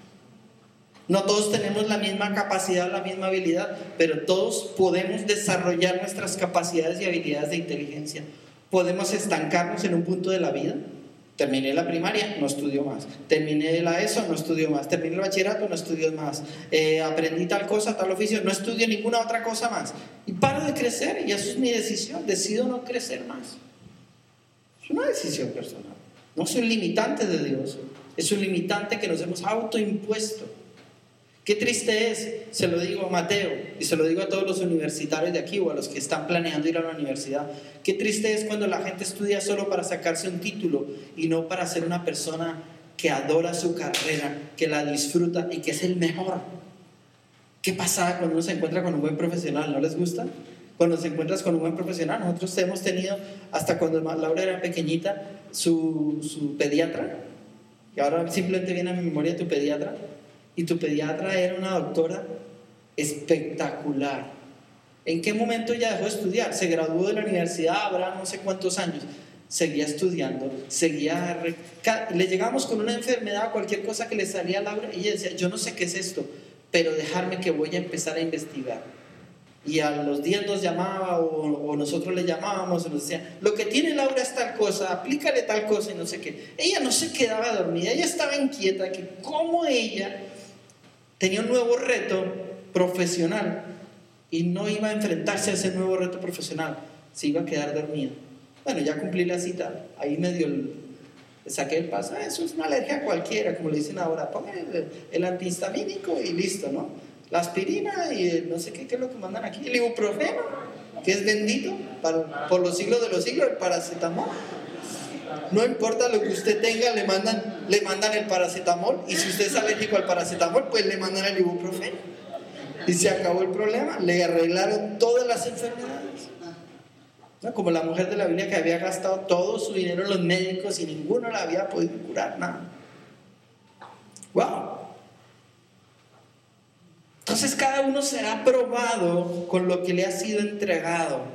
No todos tenemos la misma capacidad, la misma habilidad, pero todos podemos desarrollar nuestras capacidades y habilidades de inteligencia. Podemos estancarnos en un punto de la vida. Terminé la primaria, no estudio más. Terminé la ESO, no estudio más. Terminé el bachillerato, no estudio más. Aprendí tal cosa, tal oficio, no estudio ninguna otra cosa más. Y paro de crecer, y eso es mi decisión. Decido no crecer más. Es una decisión personal. No es un limitante de Dios, es un limitante que nos hemos autoimpuesto. Qué triste es, se lo digo a Mateo y se lo digo a todos los universitarios de aquí o a los que están planeando ir a la universidad. Qué triste es cuando la gente estudia solo para sacarse un título y no para ser una persona que adora su carrera, que la disfruta y que es el mejor. ¿Qué pasa cuando uno se encuentra con un buen profesional? ¿No les gusta? Cuando se encuentras con un buen profesional, nosotros hemos tenido, hasta cuando Laura era pequeñita, su pediatra, y ahora simplemente viene a mi memoria tu pediatra, y tu pediatra era una doctora espectacular. ¿En qué momento ella dejó de estudiar? Se graduó de la universidad, habrá no sé cuántos años, seguía estudiando, le llegamos con una enfermedad o cualquier cosa que le salía a Laura, y ella decía: yo no sé qué es esto, pero dejarme que voy a empezar a investigar. Y a los días nos llamaba o nosotros le llamábamos y nos decía: lo que tiene Laura es tal cosa, aplícale tal cosa y no sé qué. Ella no se quedaba dormida, ella estaba inquieta que cómo ella tenía un nuevo reto profesional y no iba a enfrentarse a ese nuevo reto profesional, se iba a quedar dormida. Bueno, ya cumplí la cita, ahí medio le saqué el paso. Eso es una alergia cualquiera, como le dicen ahora, pongan el antihistamínico y listo, ¿no? La aspirina y no sé qué es lo que mandan aquí, el ibuprofeno, que es bendito por los siglos de los siglos, el paracetamol. No importa lo que usted tenga, le mandan el paracetamol, y si usted es alérgico al paracetamol, pues le mandan el ibuprofeno. Y se acabó el problema, le arreglaron todas las enfermedades. ¿No? Como la mujer de la Biblia que había gastado todo su dinero en los médicos y ninguno la había podido curar, nada. ¡Wow! Entonces cada uno será probado con lo que le ha sido entregado.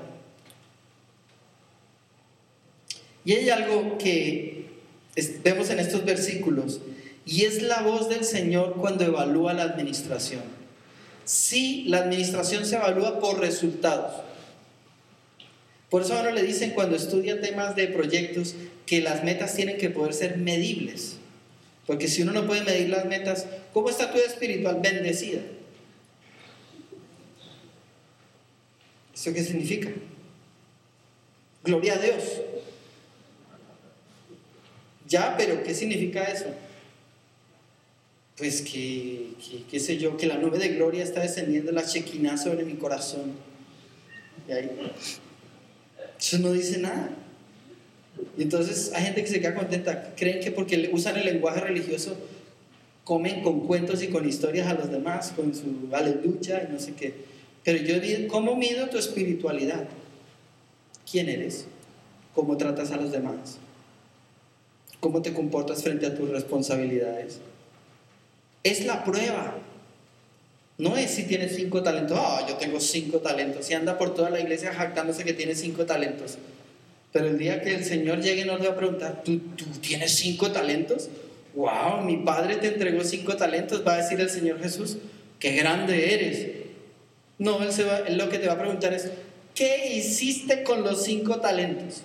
Y hay algo que vemos en estos versículos, y es la voz del Señor cuando evalúa la administración. Sí, la administración se evalúa por resultados. Por eso a uno le dicen cuando estudia temas de proyectos que las metas tienen que poder ser medibles. Porque si uno no puede medir las metas, ¿cómo está tu vida espiritual? Bendecida. ¿Eso qué significa? Gloria a Dios. Ya, pero ¿qué significa eso? pues qué sé yo, que la nube de gloria está descendiendo, la Shekinah sobre mi corazón. Y ahí, eso no dice nada. Y entonces hay gente que se queda contenta, creen que porque usan el lenguaje religioso comen con cuentos y con historias a los demás, con su aleluya y no sé qué. Pero yo digo, ¿cómo mido tu espiritualidad? ¿Quién eres? ¿Cómo tratas a los demás? ¿Cómo te comportas frente a tus responsabilidades? Es la prueba. No es si tienes 5 talentos. Yo tengo 5 talentos. Y anda por toda la iglesia jactándose que tiene 5 talentos. Pero el día que el Señor llegue nos va a preguntar, ¿tú tienes 5 talentos? ¡Wow! Mi Padre te entregó 5 talentos. Va a decir el Señor Jesús, ¡qué grande eres! No, él lo que te va a preguntar es, ¿qué hiciste con los 5 talentos?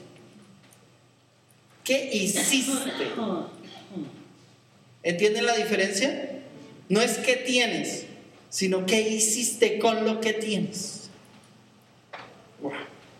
¿Qué hiciste? ¿Entienden la diferencia? No es qué tienes, sino qué hiciste con lo que tienes. Wow.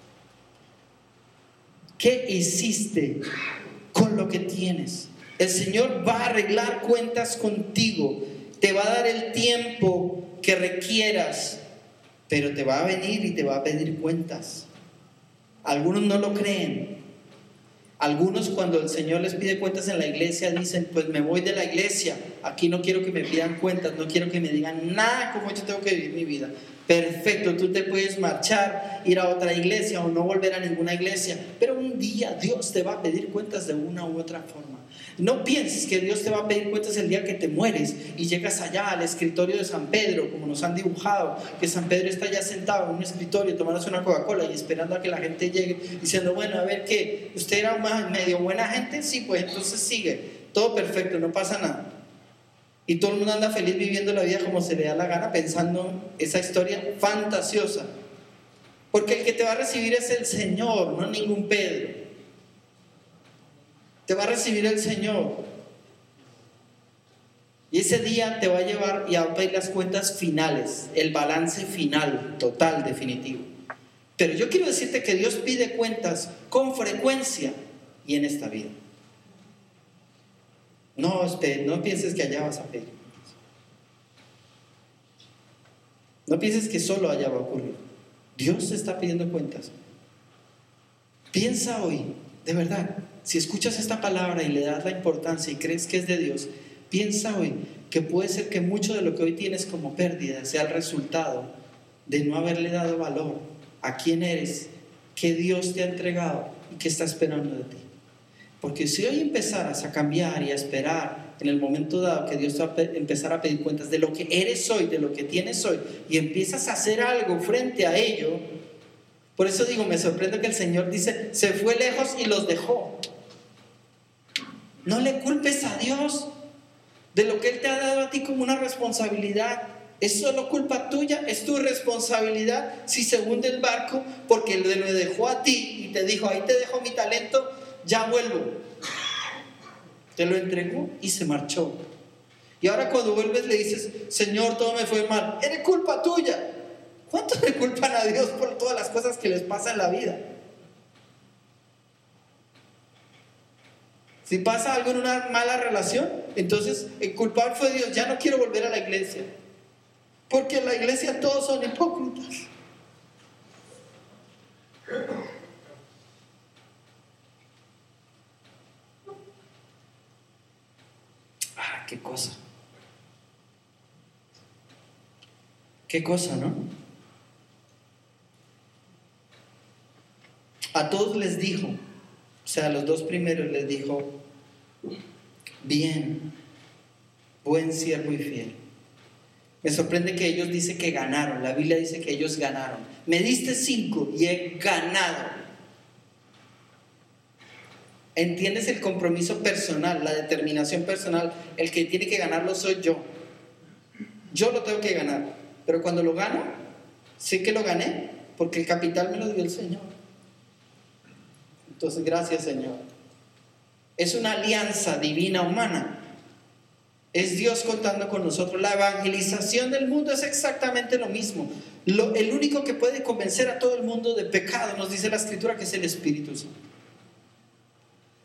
¿Qué hiciste con lo que tienes? El Señor va a arreglar cuentas contigo, te va a dar el tiempo que requieras, pero te va a venir y te va a pedir cuentas. Algunos no lo creen. Algunos, cuando el Señor les pide cuentas en la iglesia, dicen, pues me voy de la iglesia, aquí no quiero que me pidan cuentas, no quiero que me digan nada cómo yo tengo que vivir mi vida. Perfecto, tú te puedes marchar, ir a otra iglesia o no volver a ninguna iglesia, pero un día Dios te va a pedir cuentas de una u otra forma. No pienses que Dios te va a pedir cuentas el día que te mueres y llegas allá al escritorio de San Pedro, como nos han dibujado, que San Pedro está ya sentado en un escritorio tomándose una Coca-Cola y esperando a que la gente llegue, diciendo, bueno, a ver qué, ¿usted era medio buena gente? Sí, pues entonces sigue, todo perfecto, no pasa nada. Y todo el mundo anda feliz viviendo la vida como se le da la gana, pensando esa historia fantasiosa. Porque el que te va a recibir es el Señor, no ningún Pedro. Te va a recibir el Señor. Y ese día te va a llevar y a pedir las cuentas finales, el balance final, total, definitivo. Pero yo quiero decirte que Dios pide cuentas con frecuencia y en esta vida. No pienses que allá vas a pedir. No pienses que solo allá va a ocurrir. Dios está pidiendo cuentas. Piensa hoy, de verdad, si escuchas esta palabra y le das la importancia y crees que es de Dios, piensa hoy que puede ser que mucho de lo que hoy tienes como pérdida sea el resultado de no haberle dado valor a quién eres, que Dios te ha entregado y que está esperando de ti. Porque si hoy empezaras a cambiar y a esperar en el momento dado que Dios te va a empezar a pedir cuentas de lo que eres hoy, de lo que tienes hoy, y empiezas a hacer algo frente a ello, por eso digo, me sorprende que el Señor dice, se fue lejos y los dejó. No le culpes a Dios de lo que Él te ha dado a ti como una responsabilidad. Es solo culpa tuya, es tu responsabilidad si se hunde el barco, porque Él lo dejó a ti y te dijo, ahí te dejo mi talento, ya vuelvo. Te lo entregó y se marchó. Y ahora cuando vuelves le dices, Señor, todo me fue mal. Eres culpa tuya. ¿Cuántos le culpan a Dios por todas las cosas que les pasan en la vida? Si pasa algo en una mala relación, entonces el culpable fue Dios. Ya no quiero volver a la iglesia, porque en la iglesia todos son hipócritas. Qué cosa. Qué cosa, ¿no? A todos les dijo, o sea, a los 2 primeros les dijo, bien, buen siervo y fiel. Me sorprende que ellos dicen que ganaron. La Biblia dice que ellos ganaron. Me diste 5 y he ganado. ¿Entiendes el compromiso personal, la determinación personal? El que tiene que ganarlo soy yo. Yo lo tengo que ganar. Pero cuando lo gano, sé que lo gané porque el capital me lo dio el Señor. Entonces, gracias, Señor. Es una alianza divina humana. Es Dios contando con nosotros. La evangelización del mundo es exactamente lo mismo. El único que puede convencer a todo el mundo de pecado, nos dice la Escritura, que es el Espíritu Santo.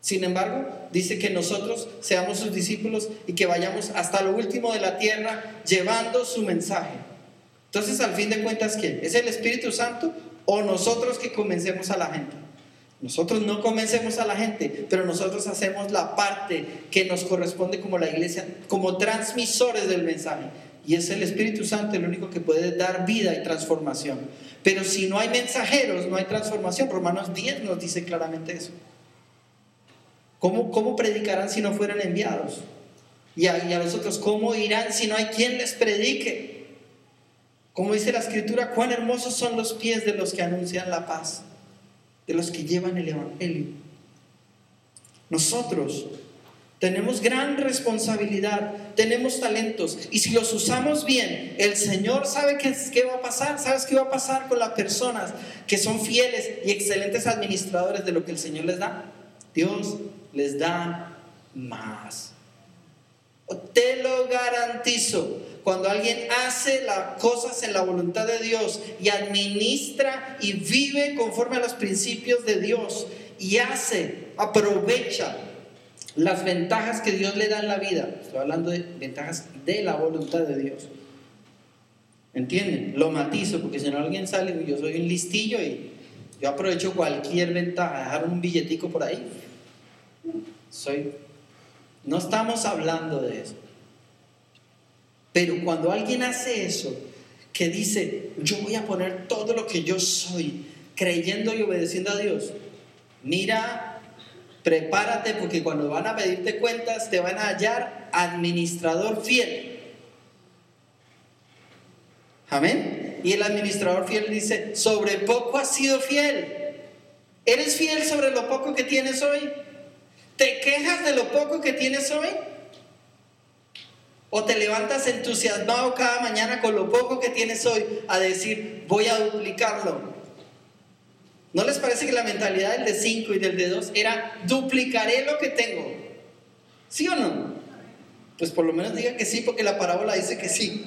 Sin embargo, dice que nosotros seamos sus discípulos y que vayamos hasta lo último de la tierra llevando su mensaje. Entonces, al fin de cuentas, ¿quién? ¿Es el Espíritu Santo o nosotros que convencemos a la gente? Nosotros no convencemos a la gente, pero nosotros hacemos la parte que nos corresponde como la iglesia, como transmisores del mensaje. Y es el Espíritu Santo el único que puede dar vida y transformación. Pero si no hay mensajeros, no hay transformación. Romanos 10 nos dice claramente eso. ¿Cómo predicarán si no fueran enviados? Y a los otros, ¿cómo irán si no hay quien les predique? Como dice la Escritura, cuán hermosos son los pies de los que anuncian la paz, de los que llevan el Evangelio. Nosotros tenemos gran responsabilidad, tenemos talentos, y si los usamos bien, el Señor sabe qué va a pasar. ¿Sabes qué va a pasar con las personas que son fieles y excelentes administradores de lo que el Señor les da? Dios les da más. Te lo garantizo. Cuando alguien hace las cosas en la voluntad de Dios y administra y vive conforme a los principios de Dios y aprovecha las ventajas que Dios le da en la vida. Estoy hablando de ventajas de la voluntad de Dios. ¿Entienden? Lo matizo, porque si no alguien sale, yo soy un listillo y yo aprovecho cualquier ventaja, dejar un billetico por ahí. No estamos hablando de eso. Pero cuando alguien hace eso, que dice, yo voy a poner todo lo que yo soy, creyendo y obedeciendo a Dios, mira, prepárate, porque cuando van a pedirte cuentas te van a hallar administrador fiel. Amén. Y el administrador fiel dice, sobre poco has sido fiel. ¿Eres fiel sobre lo poco que tienes hoy? ¿Te quejas de lo poco que tienes hoy? ¿O te levantas entusiasmado cada mañana con lo poco que tienes hoy a decir, voy a duplicarlo? ¿No les parece que la mentalidad del de 5 y del de 2 era, duplicaré lo que tengo? ¿Sí o no? Pues por lo menos diga que sí, porque la parábola dice que sí.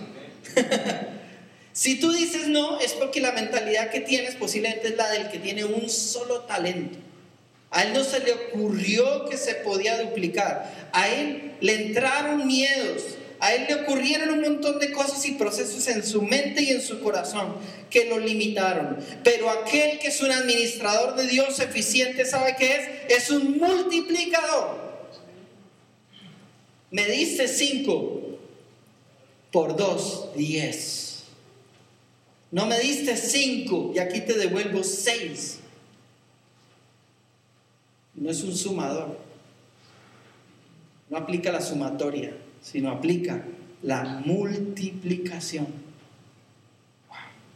Si tú dices no, es porque la mentalidad que tienes posiblemente es la del que tiene un solo talento. A él no se le ocurrió que se podía duplicar. A él le entraron miedos. A él le ocurrieron un montón de cosas y procesos en su mente y en su corazón que lo limitaron. Pero aquel que es un administrador de Dios eficiente, ¿sabe qué es? Es un multiplicador. Me diste 5 por 2, 10. No me diste 5 y aquí te devuelvo 6. No es un sumador. No aplica la sumatoria, sino aplica la multiplicación. Wow.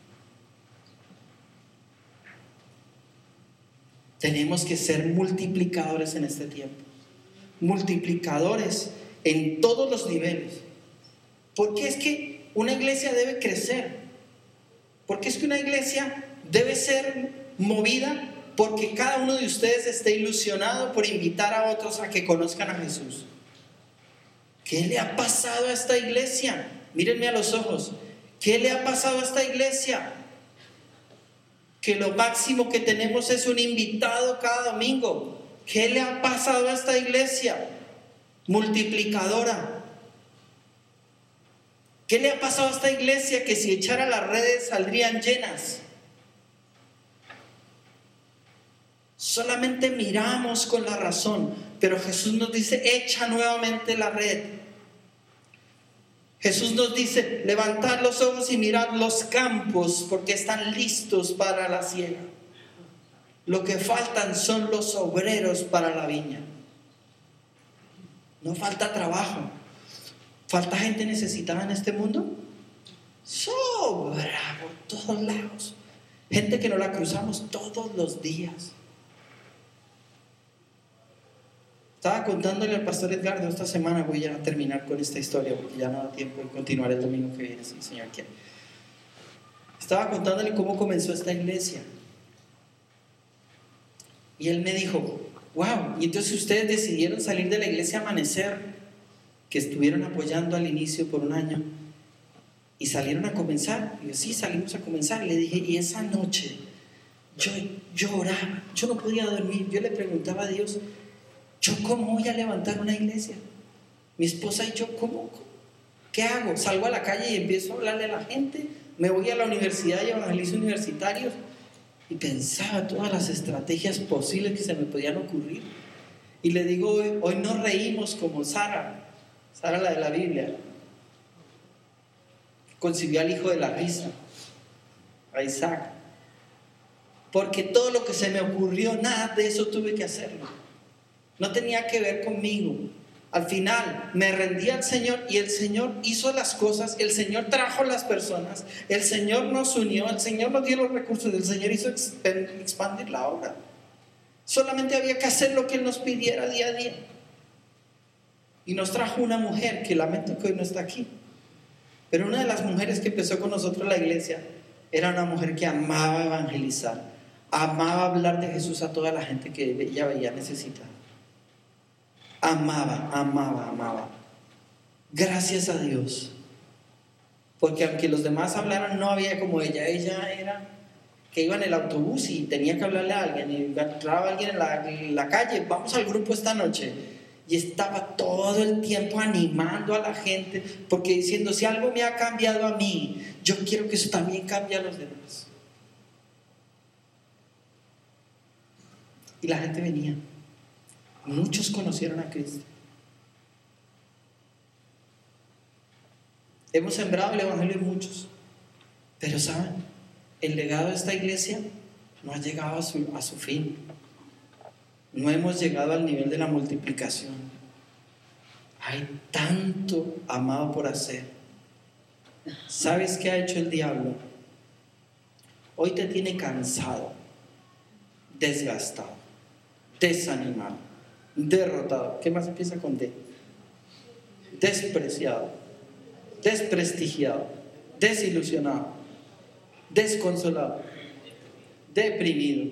Tenemos que ser multiplicadores en este tiempo. Multiplicadores en todos los niveles. Porque es que una iglesia debe crecer. Porque es que una iglesia debe ser movida porque cada uno de ustedes esté ilusionado por invitar a otros a que conozcan a Jesús. ¿Qué le ha pasado a esta iglesia? Mírenme a los ojos. ¿Qué le ha pasado a esta iglesia? Que lo máximo que tenemos es un invitado cada domingo. ¿Qué le ha pasado a esta iglesia? Multiplicadora. ¿Qué le ha pasado a esta iglesia que si echara las redes saldrían llenas? Solamente miramos con la razón, pero Jesús nos dice, echa nuevamente la red. Jesús nos dice, levantad los ojos y mirad los campos, porque están listos para la siega. Lo que faltan son los obreros para la viña. No falta trabajo. ¿Falta gente necesitada en este mundo? Sobra por todos lados. Gente que no la cruzamos todos los días. Estaba contándole al pastor Edgardo esta semana, voy a terminar con esta historia porque ya no da tiempo y continuaré el domingo que viene, si el Señor quiere. Estaba contándole cómo comenzó esta iglesia. Y él me dijo, wow, y entonces ustedes decidieron salir de la iglesia Amanecer, que estuvieron apoyando al inicio por un año, y salieron a comenzar. Y yo, sí, salimos a comenzar. Le dije, y esa noche yo oraba, yo no podía dormir, yo le preguntaba a Dios, ¿Yo cómo voy a levantar una iglesia? Mi esposa y yo, ¿cómo? ¿Qué hago? ¿Salgo a la calle y empiezo a hablarle a la gente? ¿Me voy a la universidad y evangelizo universitarios? Y pensaba todas las estrategias posibles que se me podían ocurrir. Y le digo, hoy nos reímos como Sara, la de la Biblia. Concibió al hijo de la risa, a Isaac. Porque todo lo que se me ocurrió, nada de eso tuve que hacerlo. No tenía que ver conmigo. Al final me rendí al Señor y el Señor hizo las cosas, el Señor trajo las personas, el Señor nos unió, el Señor nos dio los recursos, el Señor hizo expandir la obra. Solamente había que hacer lo que Él nos pidiera día a día. Y nos trajo una mujer que lamento que hoy no está aquí. Pero una de las mujeres que empezó con nosotros la iglesia era una mujer que amaba evangelizar, amaba hablar de Jesús a toda la gente que ella veía necesitada. Amaba. Gracias a Dios. Porque aunque los demás hablaran, no había como ella. Ella era que iba en el autobús y tenía que hablarle a alguien. Y encontraba a alguien en la calle. Vamos al grupo esta noche. Y estaba todo el tiempo animando a la gente. Porque diciendo, si algo me ha cambiado a mí, yo quiero que eso también cambie a los demás. Y la gente venía. Muchos conocieron a Cristo. Hemos sembrado el evangelio en muchos. Pero ¿saben? El legado de esta iglesia no ha llegado a su fin. No hemos llegado al nivel de la multiplicación. Hay tanto amado por hacer. ¿Sabes qué ha hecho el diablo? Hoy te tiene cansado, desgastado, desanimado, derrotado. ¿Qué más empieza con D? Despreciado, desprestigiado, desilusionado, desconsolado, deprimido.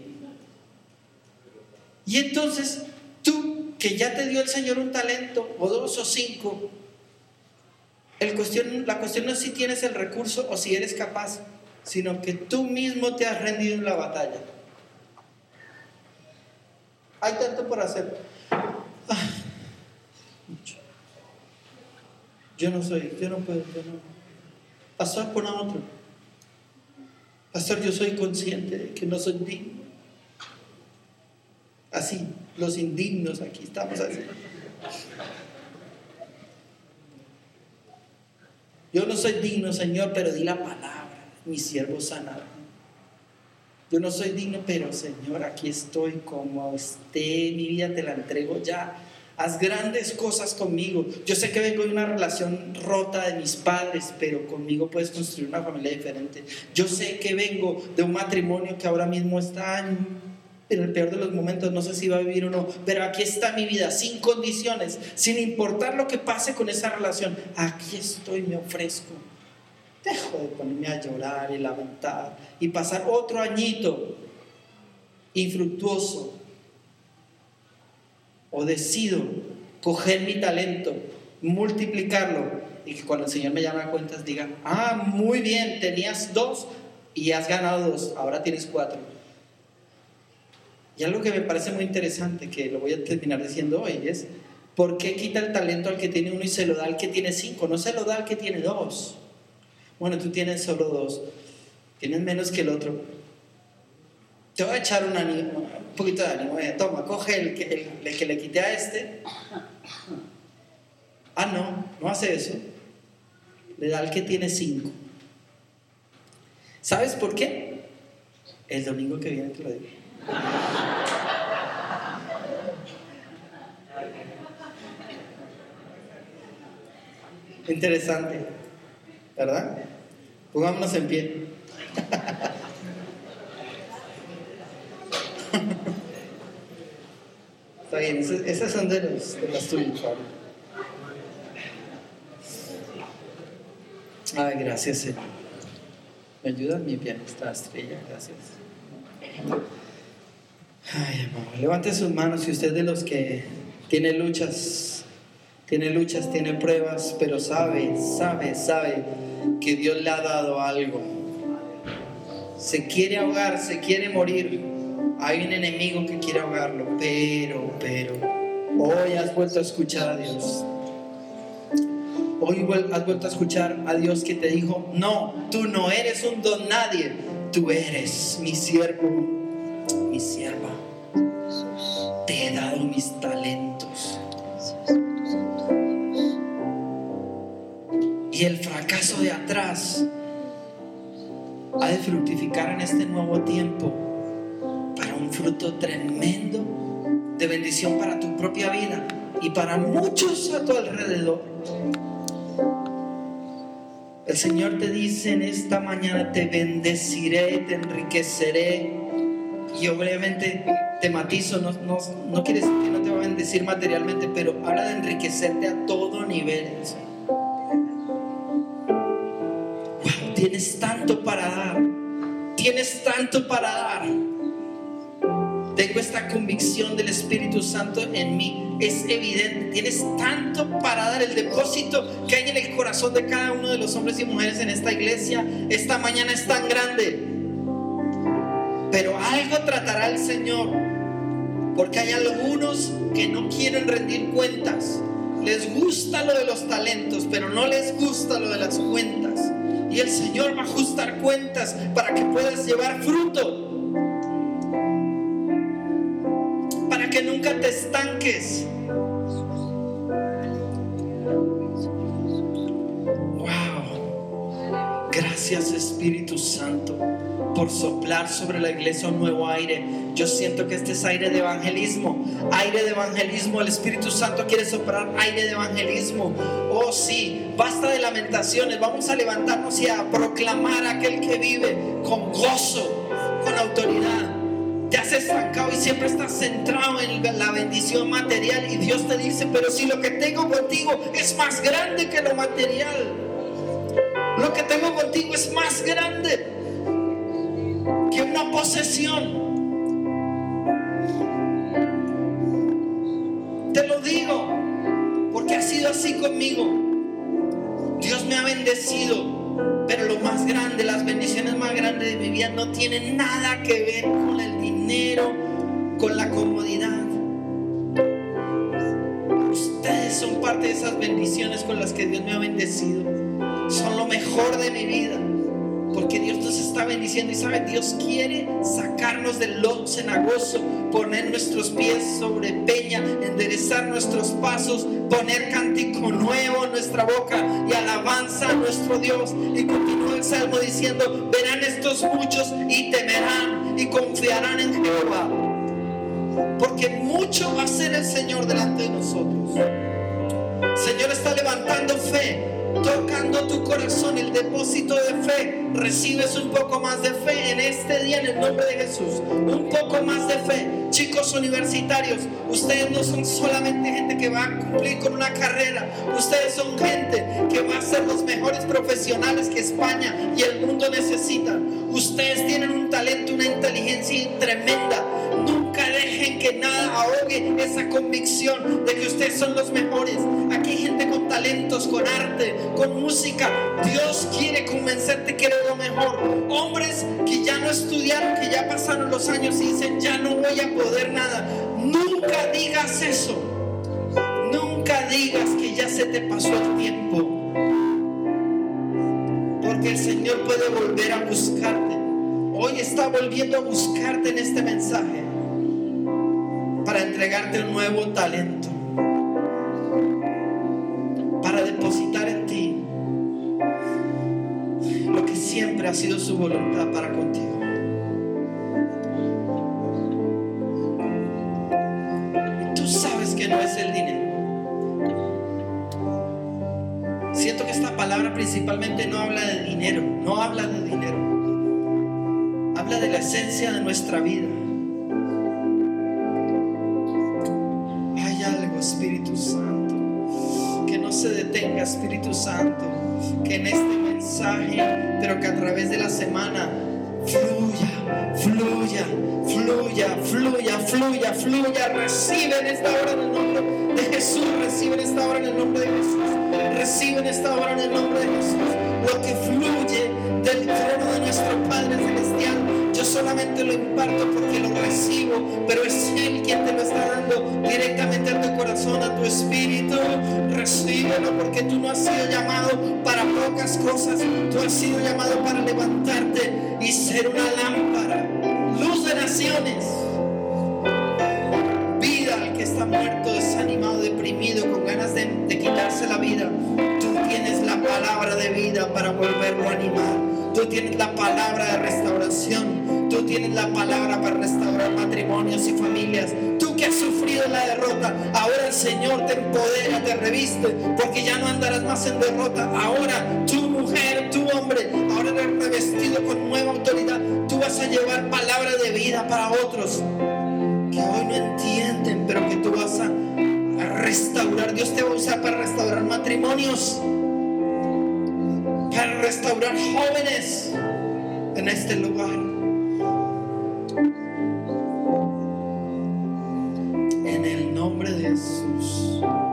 Y entonces tú, que ya te dio el Señor un talento o 2 o 5, la cuestión no es si tienes el recurso o si eres capaz, sino que tú mismo te has rendido en la batalla. Hay tanto por hacer. Yo no puedo. Pastor, pon a otro. Pastor, yo soy consciente de que no soy digno. Así, los indignos aquí estamos así. Yo no soy digno, Señor, pero di la palabra, mi siervo sanará. Yo no soy digno, pero Señor, aquí estoy como esté, mi vida te la entrego ya. Haz grandes cosas conmigo. Yo sé que vengo de una relación rota de mis padres, pero conmigo puedes construir una familia diferente. Yo sé que vengo de un matrimonio que ahora mismo está en el peor de los momentos, no sé si va a vivir o no, pero aquí está mi vida, sin condiciones, sin importar lo que pase con esa relación. Aquí estoy, me ofrezco. Dejo de ponerme a llorar y lamentar y pasar otro añito infructuoso. O decido coger mi talento, multiplicarlo y que cuando el Señor me llame a cuentas diga, muy bien, tenías 2 y has ganado 2, ahora tienes 4. Y algo que me parece muy interesante, que lo voy a terminar diciendo hoy, es ¿por qué quita el talento al que tiene 1 y se lo da al que tiene 5? No se lo da al que tiene 2. Bueno, tú tienes solo 2, tienes menos que el otro. Te voy a echar un poquito de ánimo. Toma, coge el que le quité a este. No hace eso. Le da al que tiene 5. ¿Sabes por qué? El domingo que viene te lo digo. Interesante, ¿verdad? Pongámonos en pie. Está bien, esas son de las tuyas, Pablo. Ay, gracias, Señor. ¿Me ayuda mi pianista estrella? Gracias. Ay, amor, levante sus manos si usted es de los que tiene luchas, tiene pruebas, pero sabe que Dios le ha dado algo. Se quiere ahogar, se quiere morir. Hay un enemigo que quiere ahogarlo, pero Hoy has vuelto a escuchar a Dios. Hoy has vuelto a escuchar a Dios que te dijo: no, tú no eres un don nadie, tú eres mi siervo, mi sierva. Te he dado mis talentos. Y el fracaso de atrás ha de fructificar en este nuevo tiempo para un fruto tremendo de bendición para tu propia vida y para muchos a tu alrededor. El Señor te dice en esta mañana: te bendeciré, te enriqueceré. Y obviamente te matizo, no quiere decir que no te va a bendecir materialmente, pero habla de enriquecerte a todo nivel. Wow, tienes tanto para dar. Tienes tanto para dar. Tengo esta convicción del Espíritu Santo en mí. Es evidente, tienes tanto para dar. El depósito que hay en el corazón de cada uno de los hombres y mujeres en esta iglesia esta mañana es tan grande. Pero algo tratará el Señor, porque hay algunos que no quieren rendir cuentas. Les gusta lo de los talentos, pero no les gusta lo de las cuentas. Y el Señor va a ajustar cuentas para que puedas llevar fruto, para que nunca te estanques. Wow. Gracias, Espíritu Santo, por soplar sobre la iglesia un nuevo aire. Yo siento que este es aire de evangelismo. Aire de evangelismo. El Espíritu Santo quiere soplar aire de evangelismo. Oh sí, basta de lamentaciones. Vamos a levantarnos y a proclamar a aquel que vive con gozo, con autoridad. Te has estancado y siempre estás centrado en la bendición material, y Dios te dice: pero si lo que tengo contigo es más grande que lo material, lo que tengo contigo es más grande que una posesión. Te lo digo porque ha sido así conmigo. Dios me ha bendecido, pero lo más grande, las bendiciones más grandes de mi vida no tienen nada que ver con el dinero, con la comodidad. Ustedes son parte de esas bendiciones con las que Dios me ha bendecido. Son lo mejor de mi vida, porque Dios nos está bendiciendo. Y sabe, Dios quiere sacarnos del lodo cenagoso, poner nuestros pies sobre peña, enderezar nuestros pasos, poner cántico nuevo en nuestra boca y alabanza a nuestro Dios. Y continúa el salmo diciendo: verán estos muchos y temerán y confiarán en Jehová, porque mucho va a hacer el Señor delante de nosotros. El Señor está levantando fe, tocando tu corazón, el depósito de fe. Recibes un poco más de fe en este día, en el nombre de Jesús. Un poco más de fe. Chicos universitarios, ustedes no son solamente gente que va a cumplir con una carrera. Ustedes son gente que va a ser los mejores profesionales que España y el mundo necesitan. Ustedes tienen un talento, una inteligencia tremenda. Nunca dejen que nada ahogue esa convicción de que ustedes son los mejores. Aquí hay gente con talentos, con arte, con música. Dios quiere convencerte que eres lo mejor. Hombres que ya no estudiaron, que ya pasaron los años y dicen: ya no voy a poder nada. Nunca digas eso. Nunca digas que ya se te pasó el tiempo, porque el Señor puede volver a buscarte. Hoy está volviendo a buscarte en este mensaje para entregarte un nuevo talento, para depositar en ti lo que siempre ha sido su voluntad para contigo. Y tú sabes que no es el dinero. Siento que esta palabra principalmente no habla de dinero, no habla de dinero. Habla de la esencia de nuestra vida. Hay algo, Espíritu Santo, que no se detenga, Espíritu Santo, que en este mensaje, pero que a través de la semana fluya, fluya, fluya, fluya, fluya, fluya. Recibe en esta hora en el nombre de Jesús. Recibe en esta hora en el nombre de Jesús. Recibe en esta hora en el nombre de Jesús lo que fluye del trono de nuestro Padre Celestial. Yo yo solamente lo imparto porque lo recibo, pero es Él quien te lo está dando directamente a tu corazón, a tu espíritu. Recíbelo, porque tú no has sido llamado para pocas cosas. Tú has sido llamado para levantarte y ser una lámpara, luz de naciones, vida al que está muerto, desanimado, deprimido, con ganas de quitarse la vida. Tú tienes la palabra de vida para volverlo a animar. Tú tienes la palabra de restauración. Tú tienes la palabra para restaurar matrimonios y familias. Tú que has sufrido la derrota, ahora el Señor te empodera, te reviste, porque ya no andarás más en derrota. Ahora tu mujer, tu hombre, ahora eres revestido con nueva autoridad. Tú vas a llevar palabra de vida para otros que hoy no entienden, pero que tú vas a restaurar. Dios te va a usar para restaurar matrimonios, para restaurar jóvenes en este lugar. En el nombre de Jesús.